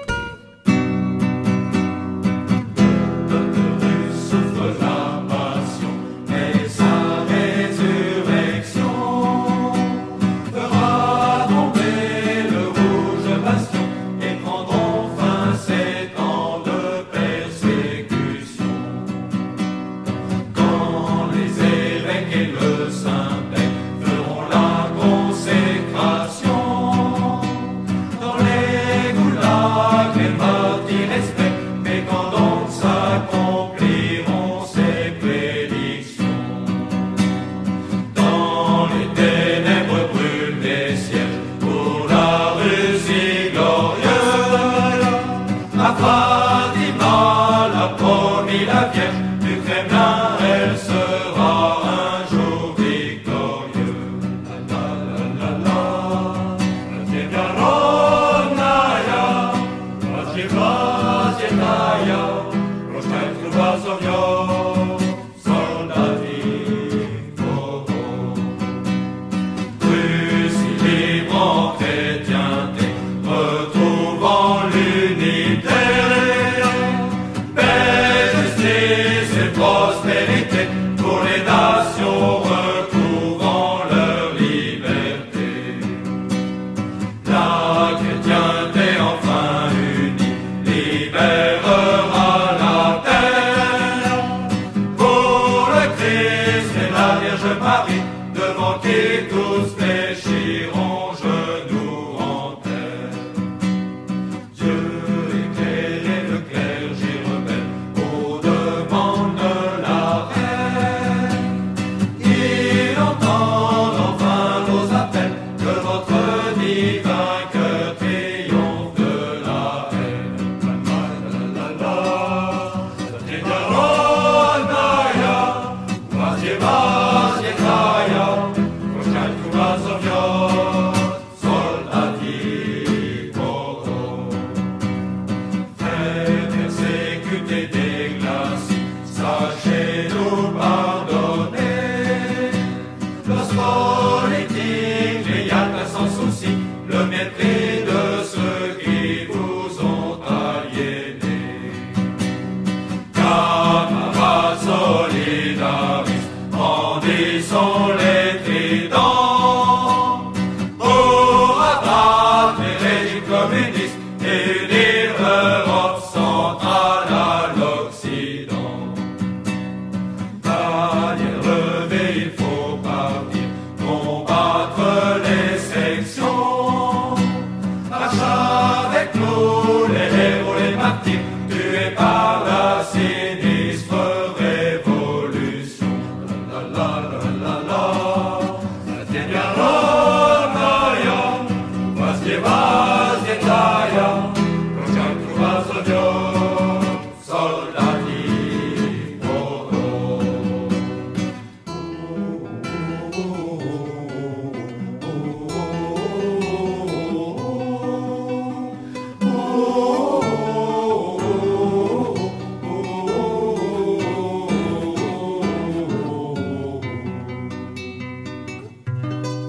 Divin cœur triomphant.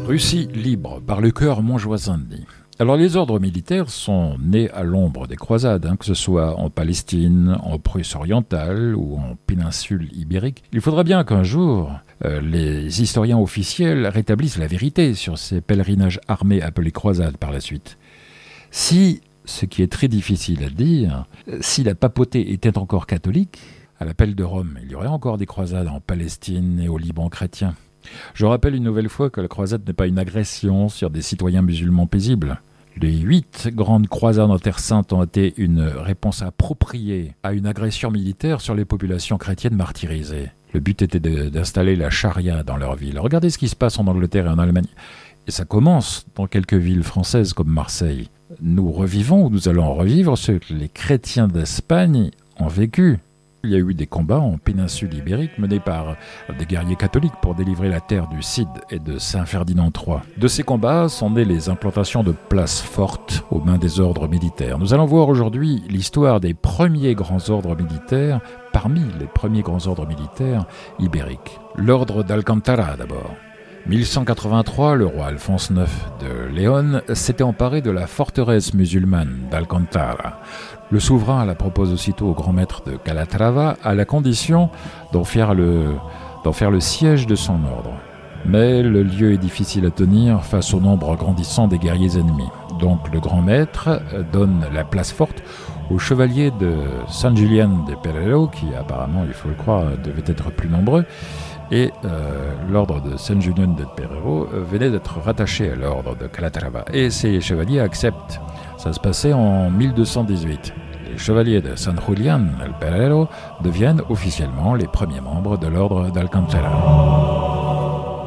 Russie libre, par le cœur montjoisin de dit. Alors les ordres militaires sont nés à l'ombre des croisades, hein, que ce soit en Palestine, en Prusse orientale ou en péninsule ibérique. Il faudra bien qu'un jour, euh, les historiens officiels rétablissent la vérité sur ces pèlerinages armés appelés croisades par la suite. Si, ce qui est très difficile à dire, si la papauté était encore catholique, à l'appel de Rome, il y aurait encore des croisades en Palestine et au Liban chrétien. Je rappelle une nouvelle fois que la croisade n'est pas une agression sur des citoyens musulmans paisibles. Les huit grandes croisades en Terre Sainte ont été une réponse appropriée à une agression militaire sur les populations chrétiennes martyrisées. Le but était de, d'installer la charia dans leur ville. Regardez ce qui se passe en Angleterre et en Allemagne. Et ça commence dans quelques villes françaises comme Marseille. Nous revivons, ou nous allons revivre, ce que les chrétiens d'Espagne ont vécu. Il y a eu des combats en péninsule ibérique menés par des guerriers catholiques pour délivrer la terre du Cid et de Saint-Ferdinand trois. De ces combats sont nées les implantations de places fortes aux mains des ordres militaires. Nous allons voir aujourd'hui l'histoire des premiers grands ordres militaires, parmi les premiers grands ordres militaires ibériques. L'ordre d'Alcántara d'abord. mille cent quatre-vingt-trois, le roi Alphonse neuf de Léon s'était emparé de la forteresse musulmane d'Alcántara. Le souverain la propose aussitôt au grand maître de Calatrava à la condition d'en faire le, d'en faire le siège de son ordre. Mais le lieu est difficile à tenir face au nombre grandissant des guerriers ennemis. Donc le grand maître donne la place forte aux chevaliers de San Julián de Perero, qui apparemment, il faut le croire, devaient être plus nombreux. Et euh, l'ordre de San Julián de Perero venait d'être rattaché à l'ordre de Calatrava. Et ces chevaliers acceptent. Ça se passait en mille deux cent dix-huit. Les chevaliers de San Julián de Perero deviennent officiellement les premiers membres de l'ordre d'Alcántara.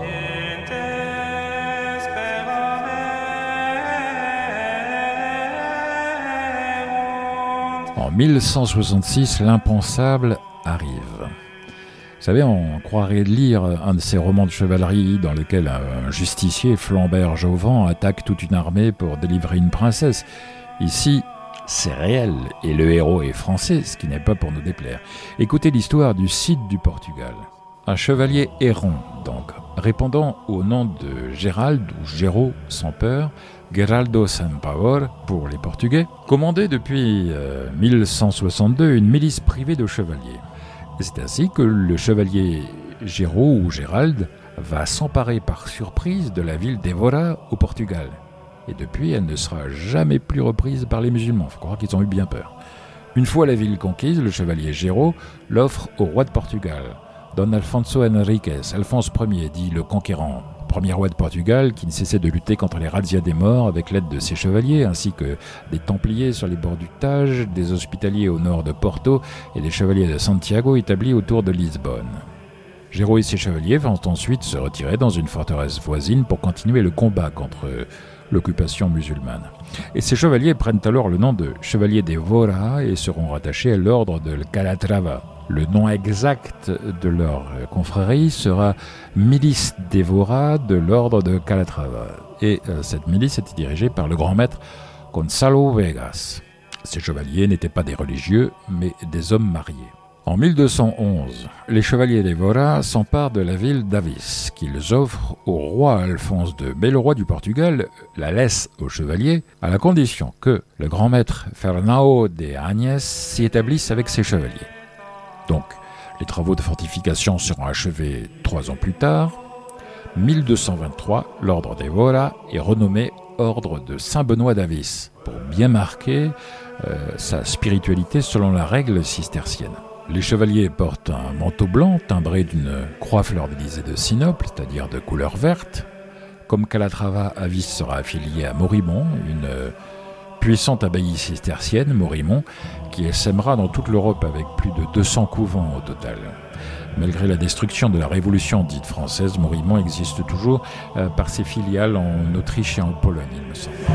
En mille cent soixante-six, l'impensable arrive. Vous savez, on croirait lire un de ces romans de chevalerie dans lequel un justicier, Flambert Jovan, attaque toute une armée pour délivrer une princesse. Ici, c'est réel, et le héros est français, ce qui n'est pas pour nous déplaire. Écoutez l'histoire du Cid du Portugal. Un chevalier errant, donc, répondant au nom de Gérald, ou Géraud sans peur, Geraldo sem pavor pour les Portugais, commandait depuis euh, mille cent soixante-deux une milice privée de chevaliers. C'est ainsi que le chevalier Géraud ou Gérald va s'emparer par surprise de la ville d'Evora au Portugal. Et depuis, elle ne sera jamais plus reprise par les musulmans. Il faut croire qu'ils ont eu bien peur. Une fois la ville conquise, le chevalier Géraud l'offre au roi de Portugal, Don Alfonso Henriques, Alphonse Ier, dit le conquérant, premier roi de Portugal qui ne cessait de lutter contre les razzias des morts avec l'aide de ses chevaliers, ainsi que des Templiers sur les bords du Tage, des Hospitaliers au nord de Porto et des chevaliers de Santiago établis autour de Lisbonne. Géraud et ses chevaliers vont ensuite se retirer dans une forteresse voisine pour continuer le combat contre l'occupation musulmane. Et ces chevaliers prennent alors le nom de chevaliers d'Evora et seront rattachés à l'ordre de Calatrava. Le nom exact de leur confrérie sera Milice d'Evora de l'ordre de Calatrava. Et euh, cette milice était dirigée par le grand maître Gonçalo Vegas. Ces chevaliers n'étaient pas des religieux, mais des hommes mariés. En mille deux cent onze, les chevaliers d'Evora s'emparent de la ville d'Avis, qu'ils offrent au roi Alphonse deux. Mais le roi du Portugal la laisse aux chevaliers, à la condition que le grand maître Fernão de Agnès s'y établisse avec ses chevaliers. Donc, les travaux de fortification seront achevés trois ans plus tard. mille deux cent vingt-trois, l'ordre d'Evora est renommé Ordre de Saint-Benoît d'Avis, pour bien marquer euh, sa spiritualité selon la règle cistercienne. Les chevaliers portent un manteau blanc timbré d'une croix fleur-de-lys de sinople, c'est-à-dire de couleur verte. Comme Calatrava, Avis sera affilié à Morimont, une puissante abbaye cistercienne, Morimont, qui essaimera dans toute l'Europe avec plus de deux cents couvents au total. Malgré la destruction de la Révolution dite française, Morimont existe toujours euh, par ses filiales en Autriche et en Pologne, il me semble.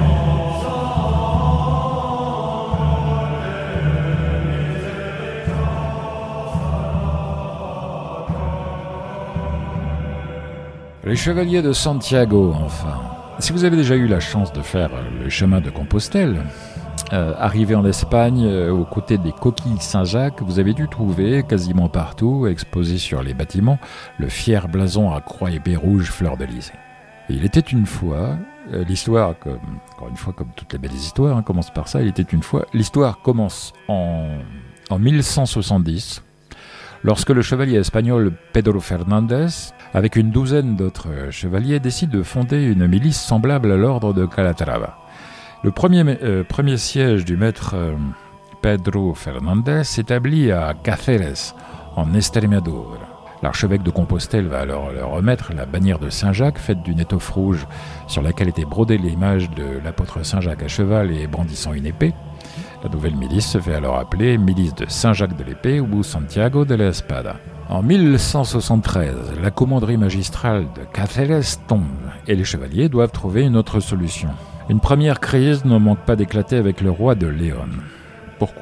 Les chevaliers de Santiago, enfin. Si vous avez déjà eu la chance de faire le chemin de Compostelle, euh, arrivé en Espagne, euh, aux côtés des coquilles Saint-Jacques, vous avez dû trouver quasiment partout, exposé sur les bâtiments, le fier blason à croix et baie rouge fleur-de-lys. Il était une fois, euh, l'histoire, comme, encore une fois, comme toutes les belles histoires, hein, commence par ça, il était une fois, l'histoire commence en, en mille cent soixante-dix, lorsque le chevalier espagnol Pedro Fernandez, avec une douzaine d'autres chevaliers, décide de fonder une milice semblable à l'ordre de Calatrava. Le premier, euh, premier siège du maître euh, Pedro Fernandez s'établit à Cáceres, en Estremadura. L'archevêque de Compostelle va alors leur remettre la bannière de Saint-Jacques, faite d'une étoffe rouge sur laquelle était brodée l'image de l'apôtre Saint-Jacques à cheval et brandissant une épée. La nouvelle milice se fait alors appeler milice de Saint-Jacques de l'épée ou Santiago de la Espada. En mille cent soixante-treize, la commanderie magistrale de Cáceres tombe et les chevaliers doivent trouver une autre solution. Une première crise ne manque pas d'éclater avec le roi de Léon. Pourquoi ?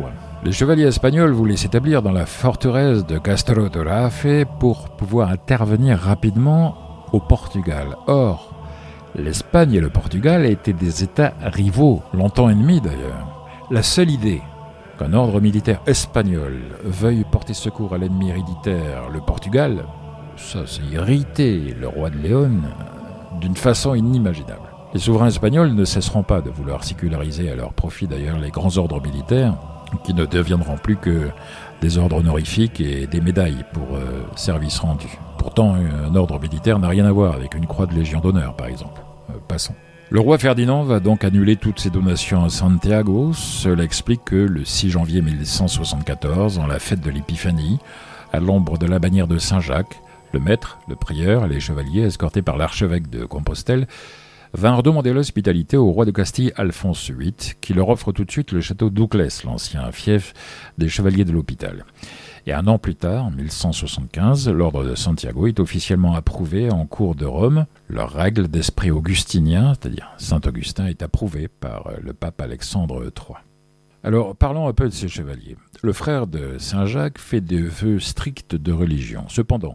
Les chevaliers espagnols voulaient s'établir dans la forteresse de Castro de Rafe pour pouvoir intervenir rapidement au Portugal. Or, l'Espagne et le Portugal étaient des États rivaux, longtemps ennemis d'ailleurs. La seule idée qu'un ordre militaire espagnol veuille porter secours à l'ennemi héréditaire, le Portugal, ça c'est irrité le roi de Léon d'une façon inimaginable. Les souverains espagnols ne cesseront pas de vouloir séculariser à leur profit d'ailleurs les grands ordres militaires, qui ne deviendront plus que des ordres honorifiques et des médailles pour euh, service rendu. Pourtant, un ordre militaire n'a rien à voir avec une croix de Légion d'honneur, par exemple. Euh, passons. Le roi Ferdinand va donc annuler toutes ses donations à Santiago. Cela explique que le six janvier mille cent soixante-quatorze, en la fête de l'Épiphanie, à l'ombre de la bannière de Saint-Jacques, le maître, le prieur et les chevaliers, escortés par l'archevêque de Compostelle, vinrent demander l'hospitalité au roi de Castille Alphonse huit, qui leur offre tout de suite le château d'Uclès, l'ancien fief des chevaliers de l'hôpital. Et un an plus tard, en mille cent soixante-quinze, l'ordre de Santiago est officiellement approuvé en cour de Rome. Leur règle d'esprit augustinien, c'est-à-dire Saint-Augustin, est approuvée par le pape Alexandre trois. Alors, parlons un peu de ces chevaliers. Le frère de Saint-Jacques fait des vœux stricts de religion. Cependant,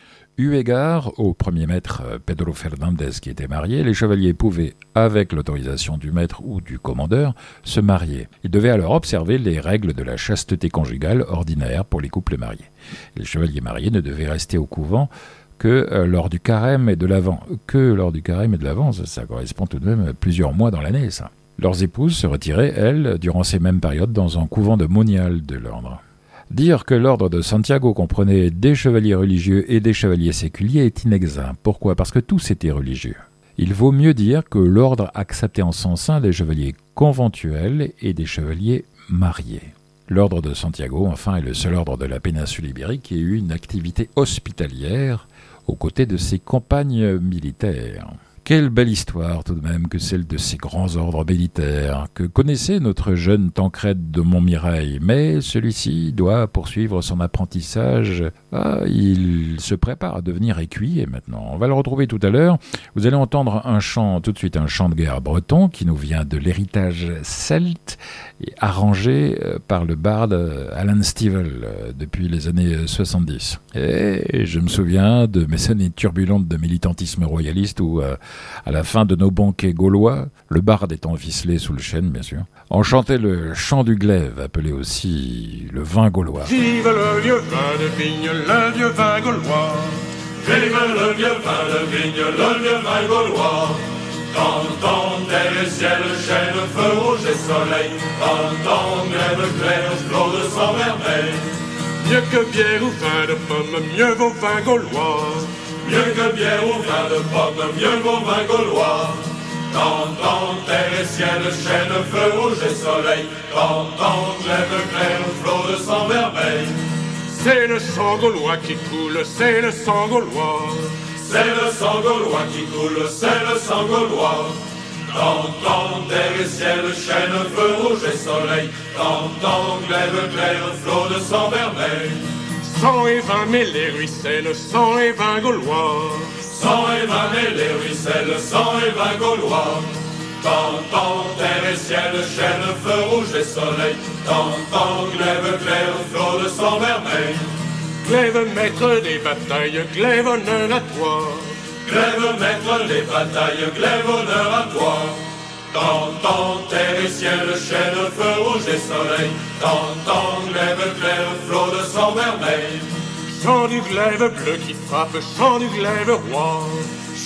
eu égard au premier maître Pedro Fernandez qui était marié, les chevaliers pouvaient, avec l'autorisation du maître ou du commandeur, se marier. Ils devaient alors observer les règles de la chasteté conjugale ordinaire pour les couples mariés. Les chevaliers mariés ne devaient rester au couvent que euh, lors du carême et de l'Avent. Que lors du carême et de l'Avent, ça, ça correspond tout de même à plusieurs mois dans l'année, ça. Leurs épouses se retiraient, elles, durant ces mêmes périodes, dans un couvent de moniales de l'ordre. Dire que l'ordre de Santiago comprenait des chevaliers religieux et des chevaliers séculiers est inexact. Pourquoi ? Parce que tous étaient religieux. Il vaut mieux dire que l'ordre acceptait en son sein des chevaliers conventuels et des chevaliers mariés. L'ordre de Santiago, enfin, est le seul ordre de la péninsule ibérique qui ait eu une activité hospitalière aux côtés de ses compagnes militaires. Quelle belle histoire tout de même que celle de ces grands ordres militaires que connaissait notre jeune Tancrède de Montmirail, mais celui-ci doit poursuivre son apprentissage. Ah, il se prépare à devenir écuyer maintenant. On va le retrouver tout à l'heure. Vous allez entendre un chant, tout de suite un chant de guerre breton qui nous vient de l'héritage celte et arrangé par le barde Alan Stivell depuis les années soixante-dix. Et je me souviens de mes années turbulentes de militantisme royaliste où euh, à la fin de nos banquets gaulois, le barde étant ficelé sous le chêne, bien sûr, on chantait le chant du glaive, appelé aussi le vin gaulois. Vive le vieux vin de vigne, le vieux vin gaulois. Vive le vieux vin de vigne, le vieux vin gaulois. Quand on terre et ciel, chêne, feu rouge et soleil, quand on glaive clair, flot de sang vermeil. Mieux que bière ou vin de pomme, mieux vaut vin gaulois. Mieux que bière ou vin de pomme, mieux vaut vin gaulois. Quand on terre et ciel, chêne, feu rouge et soleil, quand on glaive clair, flot de sang vermeil. C'est le sang gaulois qui coule, c'est le sang gaulois. C'est le sang gaulois qui coule, c'est le sang gaulois. Quand on terre et ciel, chêne, feu rouge et soleil, quand on glaive clair, flot de sang vermeil. Sang et vin mêlés ruissellent, sang et vin gaulois. Sang et vin mêlés ruissellent, sang et vin gaulois. Quand on terre et ciel, chêne, feu rouge et soleil, quand on glaive clair, flot de sang vermeil. Glaive maître des batailles, glaive honneur à toi. Glaive maître des batailles, glaive honneur à toi. Quand on terre et ciel, chêne, feu rouge et soleil, quand on glaive clair, flot de sang vermeil. Chant du glaive bleu qui frappe, chant du glaive roi.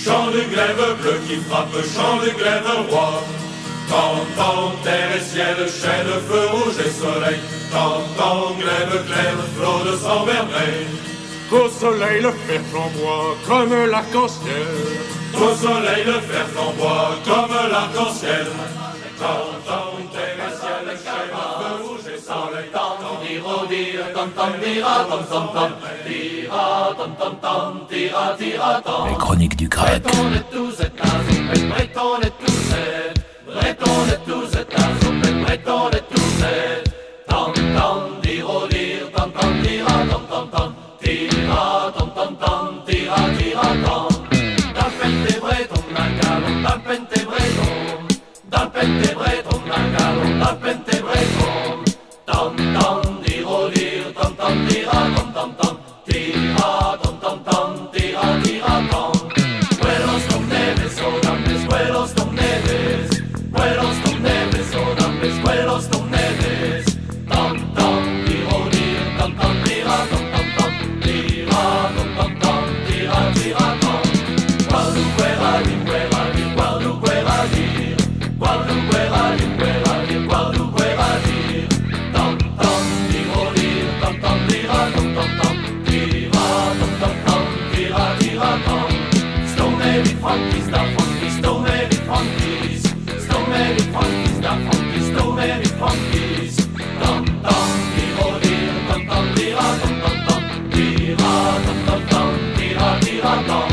Chant du glaive bleu qui frappe, chant du glaive roi. Tant, tant, terre et ciel, chêne, feu rouge et soleil. Tant, tant, glaive clair, flot de sang vermeil. Qu'au soleil le fer flamboie comme l'arc-en-ciel. Qu'au soleil le fer flamboie comme l'arc-en-ciel. Tant, tant, terre et ciel, chêne, feu rouge et soleil. Tant, tiro, dire, tant, tant, tira, tant, tant, tant, tira, tant, tant, tant, tira, tira, tant. Les chroniques du grec. Breton de tous états, breton de tous états. Breton de tous états, breton de tous états. Tant, tant, diro, dire, tant, tant, tira, tant, tant, tant, tira, tant, tant, tant, tira, tira, tant. Dans le pente breton, un galon, dans le pente breton. Dans le pente breton, un galon, dans le pente breton. Tant, tant, diro, dire, tant, tant, tira, tant, tant, tant, tira, tant, tant, tant, tira, tira, tant. Vuelos con neves, oh, dames, vuelos con neves. Vuelos con neves, oh dames, vuelos con neves. Tam, tam, tiro, dir, tam, tam, tira, tam, tam, tam, tira, tam, tam, tam, tira, tira, tam. Guardu, guerra, dir, guerra, dir, guardu, guerra, dir. Guardu, guerra, dir, guerra, dir, guardu, guerra, dir. Tam, tam, tiro, dir, tam, tam, tira, tam, tam, tam, tira, tam, tam, tam, tira, tira, tam. Stone heavy funkies, da funkies, stone heavy funkies. Stone heavy funkies, da funkies, stone heavy funkies. Tam tam, tiro, dir, tam tam, tira, tam tam tam, tira, tam tam tam, tira, tira, tam.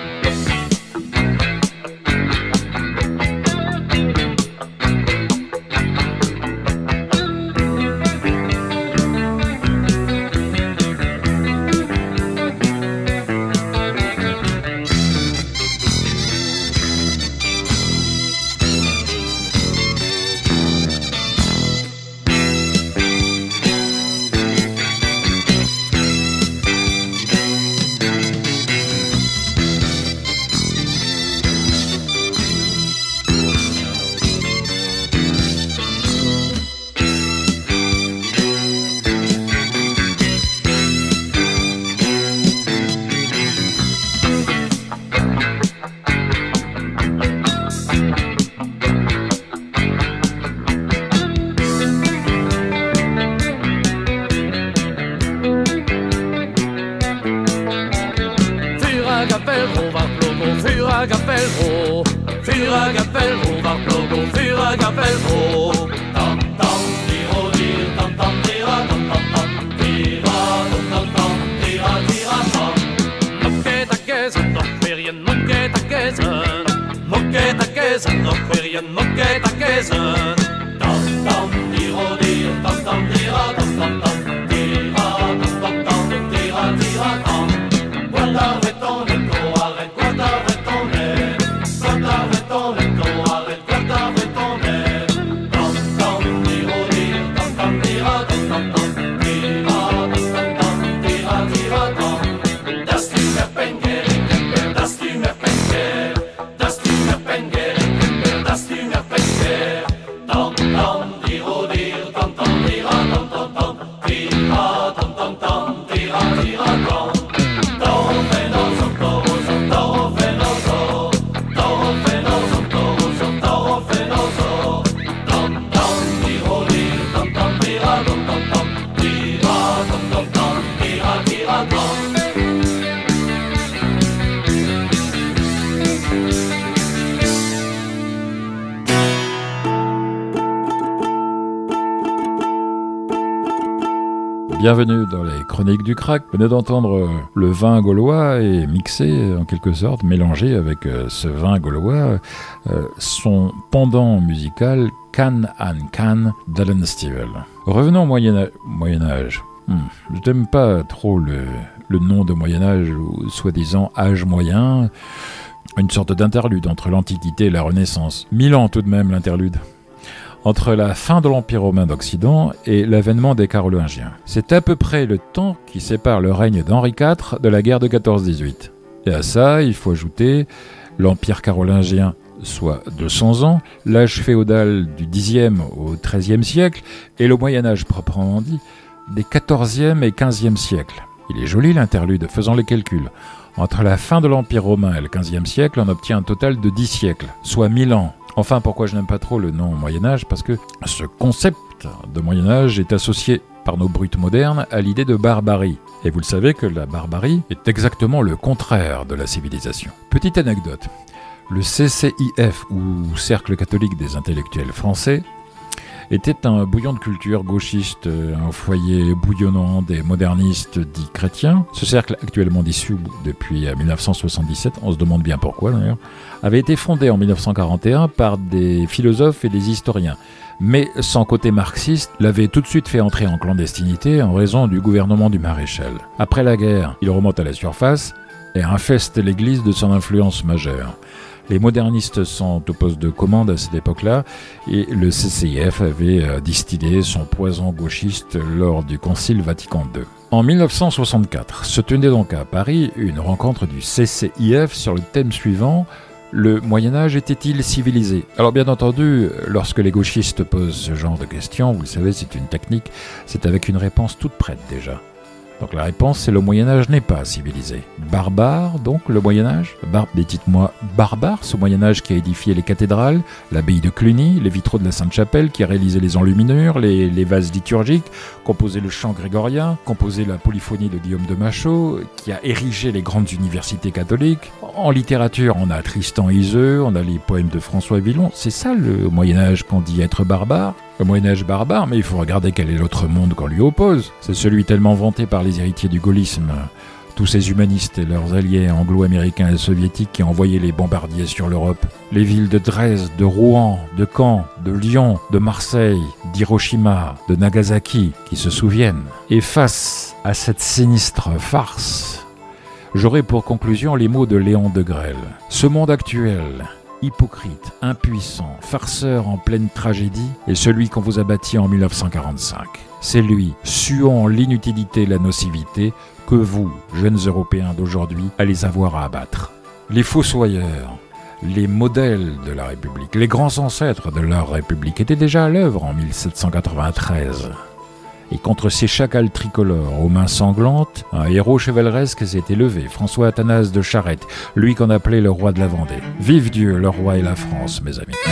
Bienvenue dans les chroniques du crack. Vous venez d'entendre le vin gaulois et mixé en quelque sorte, mélangé avec ce vin gaulois, euh, son pendant musical Can and Can d'Alan Stivell. Revenons au Moyen-Âge. Moyen-Âge. Hmm, je n'aime pas trop le, le nom de Moyen-Âge ou soi-disant âge moyen. Une sorte d'interlude entre l'Antiquité et la Renaissance. Mille ans tout de même l'interlude. Entre la fin de l'Empire romain d'Occident et l'avènement des Carolingiens. C'est à peu près le temps qui sépare le règne d'Henri quatre de la guerre de quatorze dix-huit. Et à ça, il faut ajouter l'Empire carolingien, soit deux cents ans, l'âge féodal du dixième au treizième siècle, et le Moyen-Âge proprement dit, des quatorzième et quinzième siècles. Il est joli l'interlude, faisant les calculs. Entre la fin de l'Empire romain et le quinzième siècle, on obtient un total de dix siècles, soit mille ans. Enfin, pourquoi je n'aime pas trop le nom Moyen-Âge? Parce que ce concept de Moyen-Âge est associé par nos brutes modernes à l'idée de barbarie. Et vous le savez que la barbarie est exactement le contraire de la civilisation. Petite anecdote, le C C I F, ou Cercle catholique des intellectuels français, était un bouillon de culture gauchiste, un foyer bouillonnant des modernistes dits chrétiens. Ce cercle, actuellement dissous depuis dix-neuf cent soixante-dix-sept, on se demande bien pourquoi d'ailleurs, avait été fondé en dix-neuf cent quarante et un par des philosophes et des historiens. Mais son côté marxiste l'avait tout de suite fait entrer en clandestinité en raison du gouvernement du maréchal. Après la guerre, il remonte à la surface et infeste l'église de son influence majeure. Les modernistes sont au poste de commande à cette époque-là et le C C I F avait distillé son poison gauchiste lors du Concile Vatican deux. En dix-neuf cent soixante-quatre se tenait donc à Paris une rencontre du C C I F sur le thème suivant: le Moyen-Âge était-il civilisé? Alors bien entendu, lorsque les gauchistes posent ce genre de questions, vous le savez, c'est une technique, c'est avec une réponse toute prête déjà. Donc la réponse, c'est le Moyen-Âge n'est pas civilisé. Barbare, donc, le Moyen-Âge? Bar- Mais dites-moi, barbare, ce Moyen-Âge qui a édifié les cathédrales, l'abbaye de Cluny, les vitraux de la Sainte-Chapelle, qui a réalisé les enluminures, les, les vases liturgiques, composé le chant grégorien, composé la polyphonie de Guillaume de Machaut, qui a érigé les grandes universités catholiques. En littérature, on a Tristan Iseult, on a les poèmes de François Villon. C'est ça le Moyen-Âge qu'on dit être barbare? Le Moyen-Âge barbare, mais il faut regarder quel est l'autre monde qu'on lui oppose. C'est celui tellement vanté par les héritiers du gaullisme, tous ces humanistes et leurs alliés anglo-américains et soviétiques qui envoyaient les bombardiers sur l'Europe. Les villes de Dresde, de Rouen, de Caen, de Lyon, de Marseille, d'Hiroshima, de Nagasaki, qui se souviennent. Et face à cette sinistre farce, j'aurai pour conclusion les mots de Léon Degrelle. Ce monde actuel, hypocrite, impuissant, farceur en pleine tragédie, est celui qu'on vous a bâti en dix-neuf cent quarante-cinq. C'est lui, suant l'inutilité et la nocivité, que vous, jeunes Européens d'aujourd'hui, allez avoir à abattre. Les fossoyeurs, les modèles de la République, les grands ancêtres de leur République étaient déjà à l'œuvre en mille sept cent quatre-vingt-treize. Et contre ces chacals tricolores aux mains sanglantes, un héros chevaleresque s'était levé, François Athanase de Charette, lui qu'on appelait le roi de la Vendée. Vive Dieu, le roi et la France, mes amis.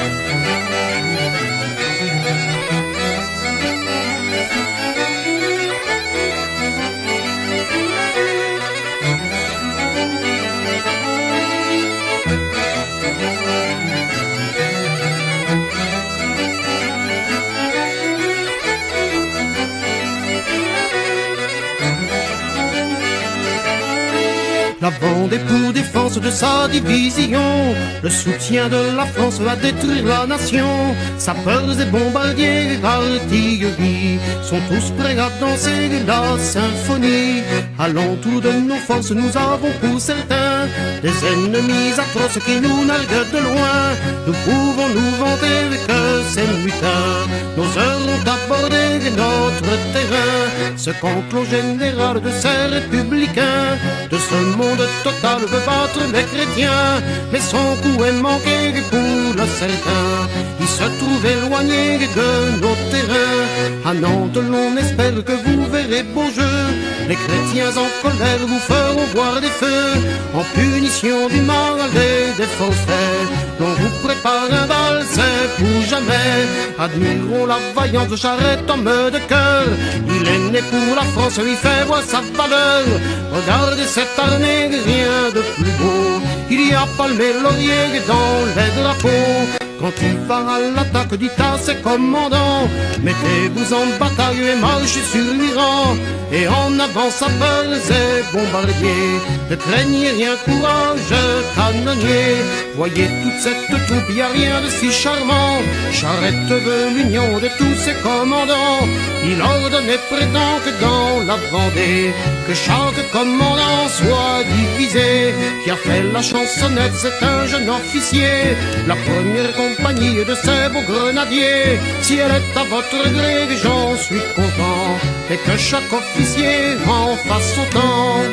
La Vendée pour défense de sa division, le soutien de la France va détruire la nation. Sapeurs et bombardiers, artillerie, sont tous prêts à danser la symphonie. À l'entour de nos forces, nous avons pour certains des ennemis atroces qui nous narguent de loin. Nous pouvons nous vanter que ces mutins, nos heures ont abordé notre terrain. Ce complot général de ces républicains, de ce monde total veut battre les chrétiens, mais son coup est manqué pour le certain. Il se trouve éloigné de nos terrains. À Nantes l'on espère que vous verrez beau jeu. Les chrétiens en colère vous feront boire des feux, en punition du mal et des forfaits. L'on vous prépare un bal, c'est pour jamais. Admirons la vaillante Charette, homme de cœur. Il est né pour la France, lui fait voir sa valeur. Regardez cette armée, rien de plus beau. Il y a palmé laurier dans les drapeaux. Quand il va à l'attaque, dites à ses commandants, mettez-vous en bataille et marchez sur l'Iran. Et en avant sapeurs et bombardiers, ne craignez rien, courage canonnier. Voyez toute cette troupe, y a rien de si charmant. Charette veut l'union de tous ses commandants. Il ordonne et prétend que dans la Vendée, que chaque commandant soit divisé. Qui a fait la chansonnette, c'est un jeune officier, la première compagnie de ces beaux grenadiers. Si elle est à votre gré, j'en suis content, et que chaque officier en fasse autant.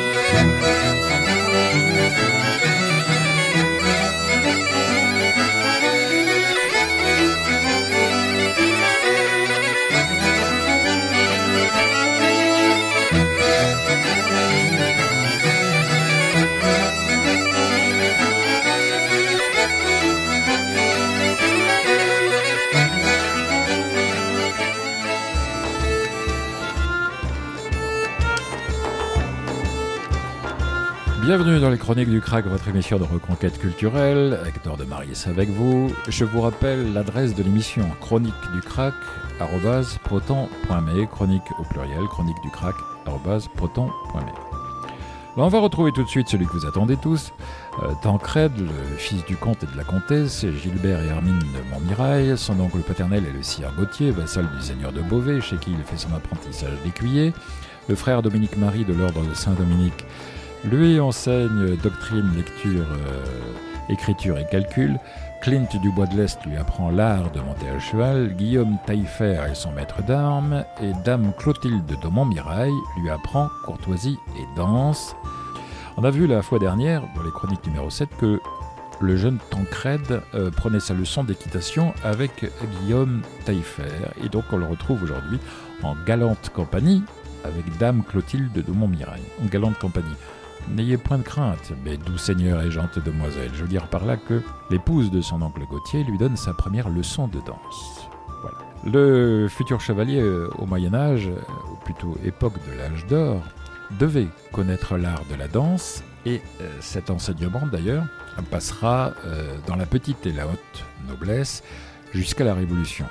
Bienvenue dans les Chroniques du Crack, votre émission de reconquête culturelle. Hector de Marius avec vous. Je vous rappelle l'adresse de l'émission chronique du crack arobase proton point me, chronique au pluriel, chronique du crack arobase proton point me. Là, on va retrouver tout de suite celui que vous attendez tous. Euh, Tancred, le fils du comte et de la comtesse, Gilbert et Hermine de Montmirail. Son oncle paternel est le sire Gauthier, vassal du seigneur de Beauvais, chez qui il fait son apprentissage d'écuyer. Le frère Dominique-Marie de l'ordre de Saint-Dominique lui enseigne doctrine, lecture, euh, écriture et calcul. Clint du Bois de l'Est lui apprend l'art de monter à cheval. Guillaume Taillefer est son maître d'armes. Et Dame Clotilde de Montmirail lui apprend courtoisie et danse. On a vu la fois dernière, dans les chroniques numéro sept, que le jeune Tancred euh, prenait sa leçon d'équitation avec Guillaume Taillefer. Et donc on le retrouve aujourd'hui en galante compagnie avec Dame Clotilde de Montmirail. En galante compagnie. N'ayez point de crainte, mes doux seigneurs et gentes demoiselles. Je veux dire par là que l'épouse de son oncle Gauthier lui donne sa première leçon de danse. Voilà. Le futur chevalier euh, au Moyen-Âge, euh, ou plutôt époque de l'âge d'or, devait connaître l'art de la danse, et euh, cet enseignement d'ailleurs passera euh, dans la petite et la haute noblesse jusqu'à la Révolution.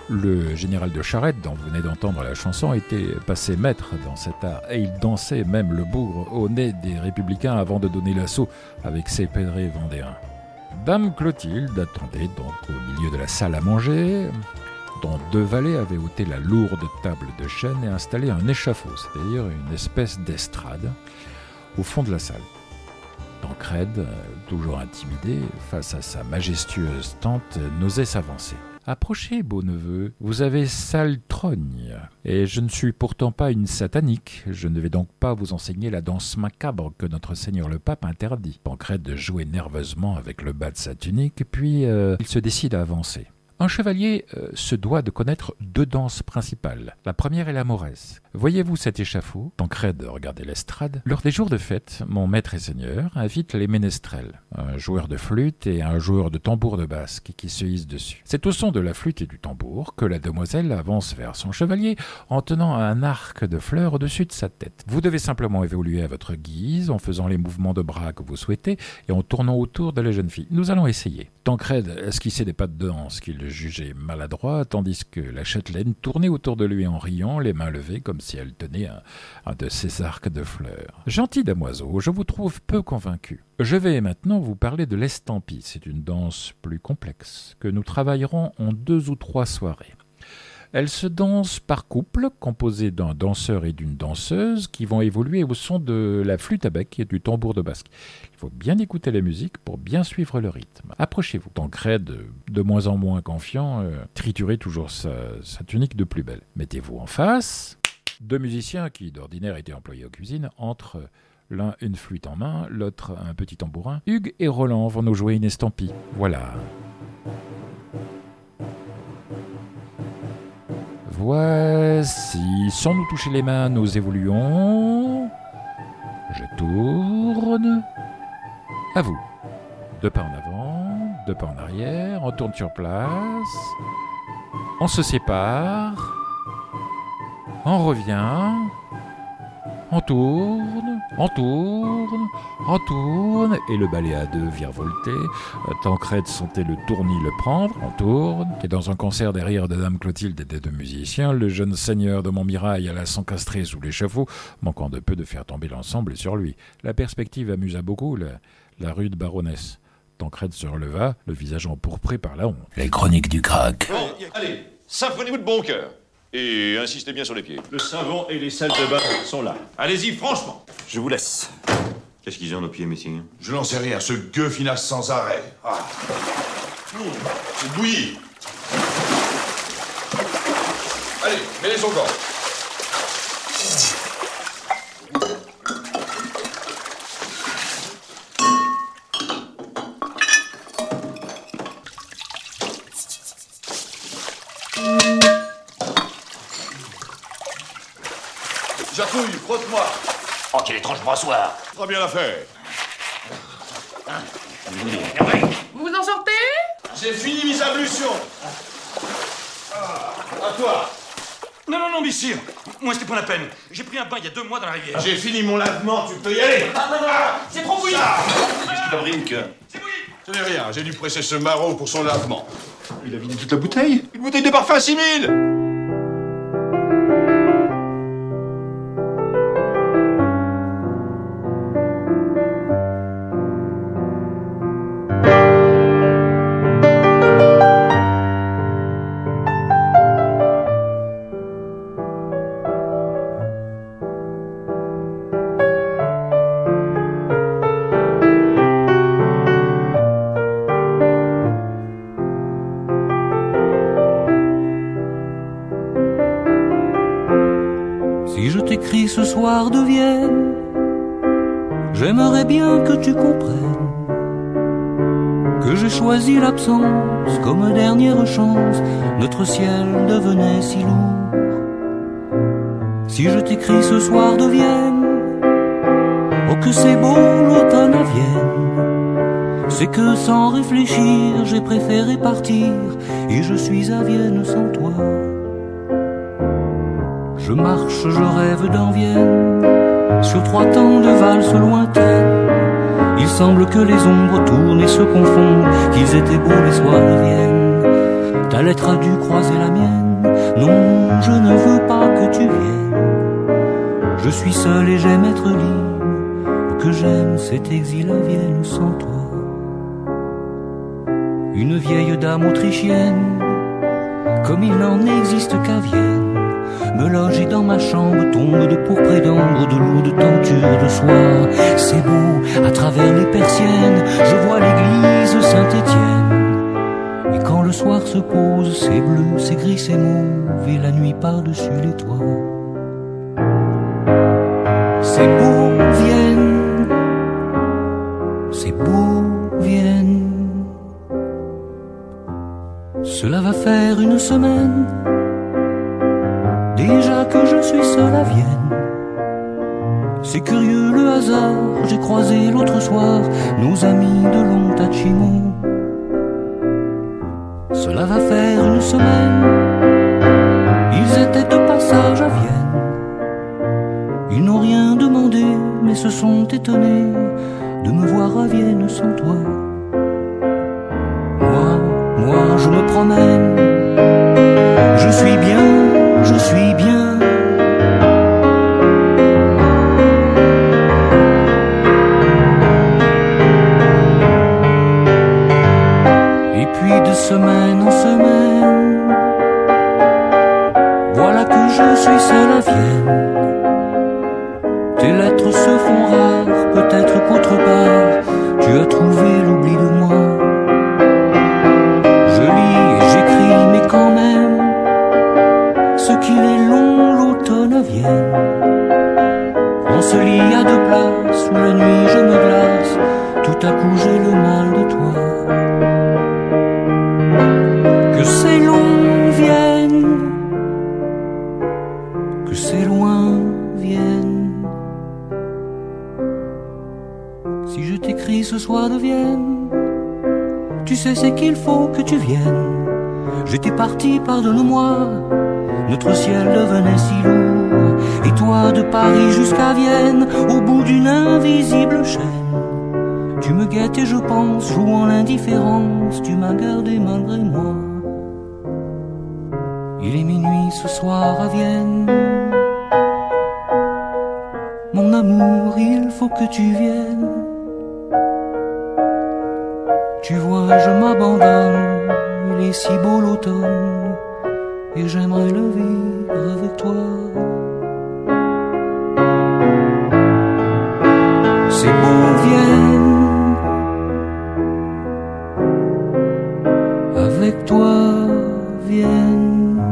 Le général de Charette, dont vous venez d'entendre la chanson, était passé maître dans cet art, et il dansait même le bougre au nez des républicains avant de donner l'assaut avec ses pédrés vendéens. Dame Clotilde attendait donc au milieu de la salle à manger, dont deux valets avaient ôté la lourde table de chêne et installé un échafaud, c'est-à-dire une espèce d'estrade, au fond de la salle. Tancred, toujours intimidé face à sa majestueuse tante, n'osait s'avancer. « Approchez, beau neveu, vous avez sale trogne, et je ne suis pourtant pas une satanique, je ne vais donc pas vous enseigner la danse macabre que notre seigneur le pape interdit. » Tancred jouait nerveusement avec le bas de sa tunique, puis euh, il se décide à avancer. Un chevalier euh, se doit de connaître deux danses principales. La première est la moresse. Voyez-vous cet échafaud ? Tancred regardait l'estrade. Lors des jours de fête, mon maître et seigneur invite les ménestrels, un joueur de flûte et un joueur de tambour de basque qui se hissent dessus. C'est au son de la flûte et du tambour que la demoiselle avance vers son chevalier en tenant un arc de fleurs au-dessus de sa tête. Vous devez simplement évoluer à votre guise en faisant les mouvements de bras que vous souhaitez et en tournant autour de la jeune fille. Nous allons essayer. Tancred esquissait des pas de danse qu'il jugeait maladroits, tandis que la châtelaine tournait autour de lui en riant, les mains levées comme si elle tenait un, un de ces arcs de fleurs. Gentil damoiseau, je vous trouve peu convaincu. Je vais maintenant vous parler de l'estampie. C'est une danse plus complexe, que nous travaillerons en deux ou trois soirées. Elle se danse par couple, composé d'un danseur et d'une danseuse, qui vont évoluer au son de la flûte à bec et du tambour de basque. Il faut bien écouter la musique pour bien suivre le rythme. Approchez-vous. Tancred, de, de moins en moins confiant, euh, triturait toujours sa, sa tunique de plus belle. Mettez-vous en face. Deux musiciens qui, d'ordinaire, étaient employés aux cuisines, entrent, l'un une flûte en main, l'autre un petit tambourin. Hugues et Roland vont nous jouer une estampie. Voilà. Voici, sans nous toucher les mains, nous évoluons. Je tourne. À vous. Deux pas en avant, deux pas en arrière, on tourne sur place. On se sépare. On revient. On tourne, on tourne, on tourne, et le balai à deux virevoltait. Tancred sentait le tournis le prendre, on tourne, et dans un concert derrière de Dame Clotilde et des deux musiciens, le jeune seigneur de Montmirail alla s'encastrer sous l'échafaud, manquant de peu de faire tomber l'ensemble sur lui. La perspective amusa beaucoup la, la rude baronesse. Tancred se releva, le visage empourpré par la honte. Les chroniques du crack. Bon, allez, symphonie-vous de bon cœur. Et insistez bien sur les pieds. Le savon et les salles de bain sont là. Allez-y, franchement. Je vous laisse. Qu'est-ce qu'ils ont, nos pieds, messieurs? Je n'en sais rien, ce gueux finasse sans arrêt. Ah. Mmh, c'est bouilli. Allez, mets-les au corps. Jacouille, frotte-moi. Oh, quel étrange brassoir. Très bien l'affaire. Vous en sortez? J'ai fini mes ablutions. Ah, à toi. Non, non, non, messire. Moi, c'était pas la peine. J'ai pris un bain il y a deux mois dans la rivière. J'ai fini mon lavement, tu peux y aller. Ah, non, non, non, c'est trop bouillant. Qu'est-ce qu'il fabrique? C'est bouilli. Ce n'est rien, j'ai dû presser ce maraud pour son lavement. Il a vidé toute la bouteille. Une bouteille de parfum à six mille. Ce soir de Vienne, j'aimerais bien que tu comprennes que j'ai choisi l'absence comme dernière chance. Notre ciel devenait si lourd. Si je t'écris ce soir de Vienne, oh que c'est beau l'automne à Vienne, c'est que sans réfléchir j'ai préféré partir et je suis à Vienne sans toi. Je marche, je rêve dans Vienne, sur trois temps de valse lointaine. Il semble que les ombres tournent et se confondent, qu'ils étaient beaux les soirs de Vienne. Ta lettre a dû croiser la mienne, non, je ne veux pas que tu viennes. Je suis seul et j'aime être libre, que j'aime cet exil à Vienne sans toi. Une vieille dame autrichienne, comme il n'en existe qu'à Vienne, me loge et dans ma chambre tombe de pourpre et d'ambre, de lourdes tentures de soie. C'est beau, à travers les persiennes, je vois l'église Saint-Étienne. Et quand le soir se pose, c'est bleu, c'est gris, c'est mauve, et la nuit par-dessus les toits. C'est beau, Vienne, c'est beau, Vienne. Cela va faire une semaine déjà que je suis seul à Vienne. C'est curieux le hasard, j'ai croisé l'autre soir nos amis de Lontachimo. Cela va faire une semaine, ils étaient de passage à Vienne. Ils n'ont rien demandé, mais se sont étonnés de me voir à Vienne sans toi. Moi, moi je me promène, je suis bien, je suis bien. Et puis de semaine en semaine, voilà que je suis seul à Vienne. Tes lettres se font rares, peut-être qu'autre part tu as trouvé l'oubli de moi. Je lis et j'écris, mais quand même, ce qu'il est long l'automne à Vienne. On se lit à deux places, sous la nuit je me glace, tout à coup j'ai le mal de toi. Que c'est long Vienne, que c'est loin Vienne. Si je t'écris ce soir de Vienne, tu sais c'est qu'il faut que tu viennes. J'étais parti, pardonne-moi, notre ciel devenait si lourd. Et toi de Paris jusqu'à Vienne, au bout d'une invisible chaîne, tu me guettes et je pense, jouant l'indifférence, tu m'as gardé malgré moi. Il est minuit ce soir à Vienne, mon amour, il faut que tu viennes. Tu vois, je m'abandonne, il est si beau l'automne, et j'aimerais le vivre avec toi. C'est beau Vienne, avec toi Vienne.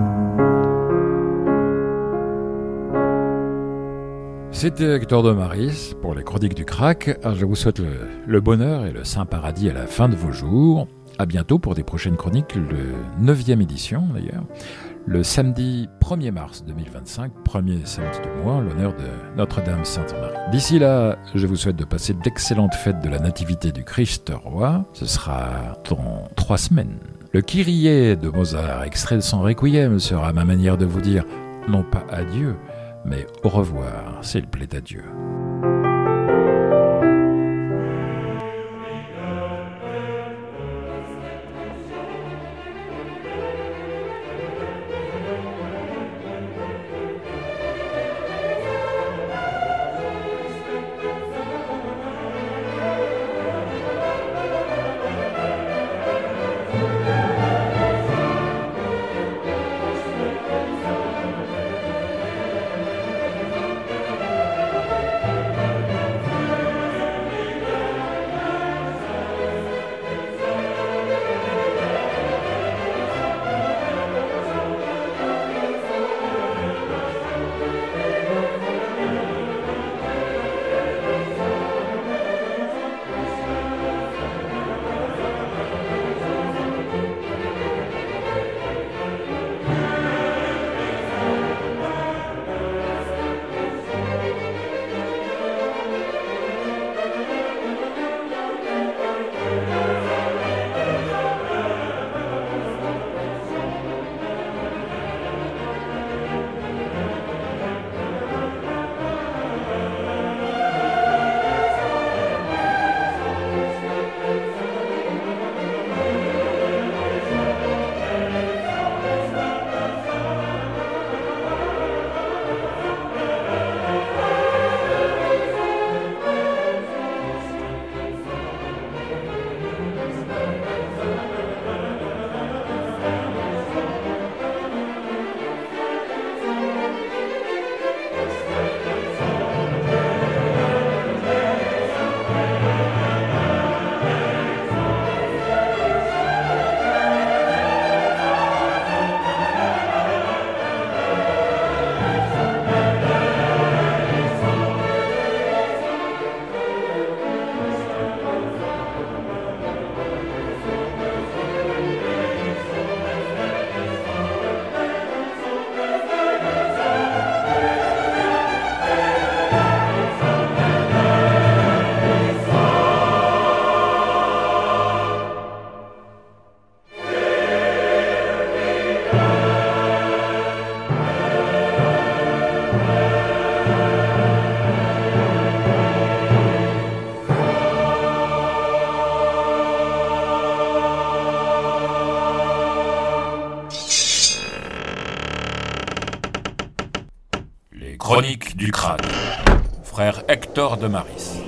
C'était Hector de Maris pour les Chroniques du Crack. Alors, je vous souhaite le, le bonheur et le saint paradis à la fin de vos jours. À bientôt pour des prochaines chroniques, le neuvième édition d'ailleurs, le samedi premier mars deux mille vingt-cinq, premier samedi du mois, en l'honneur de Notre-Dame-Sainte-Marie. D'ici là, je vous souhaite de passer d'excellentes fêtes de la Nativité du Christ Roi. Ce sera dans trois semaines. Le Kyrie de Mozart, extrait de son Requiem, sera ma manière de vous dire non pas adieu, mais au revoir, s'il plaît à Dieu. Chronique du crâne, frère Hector de Maris.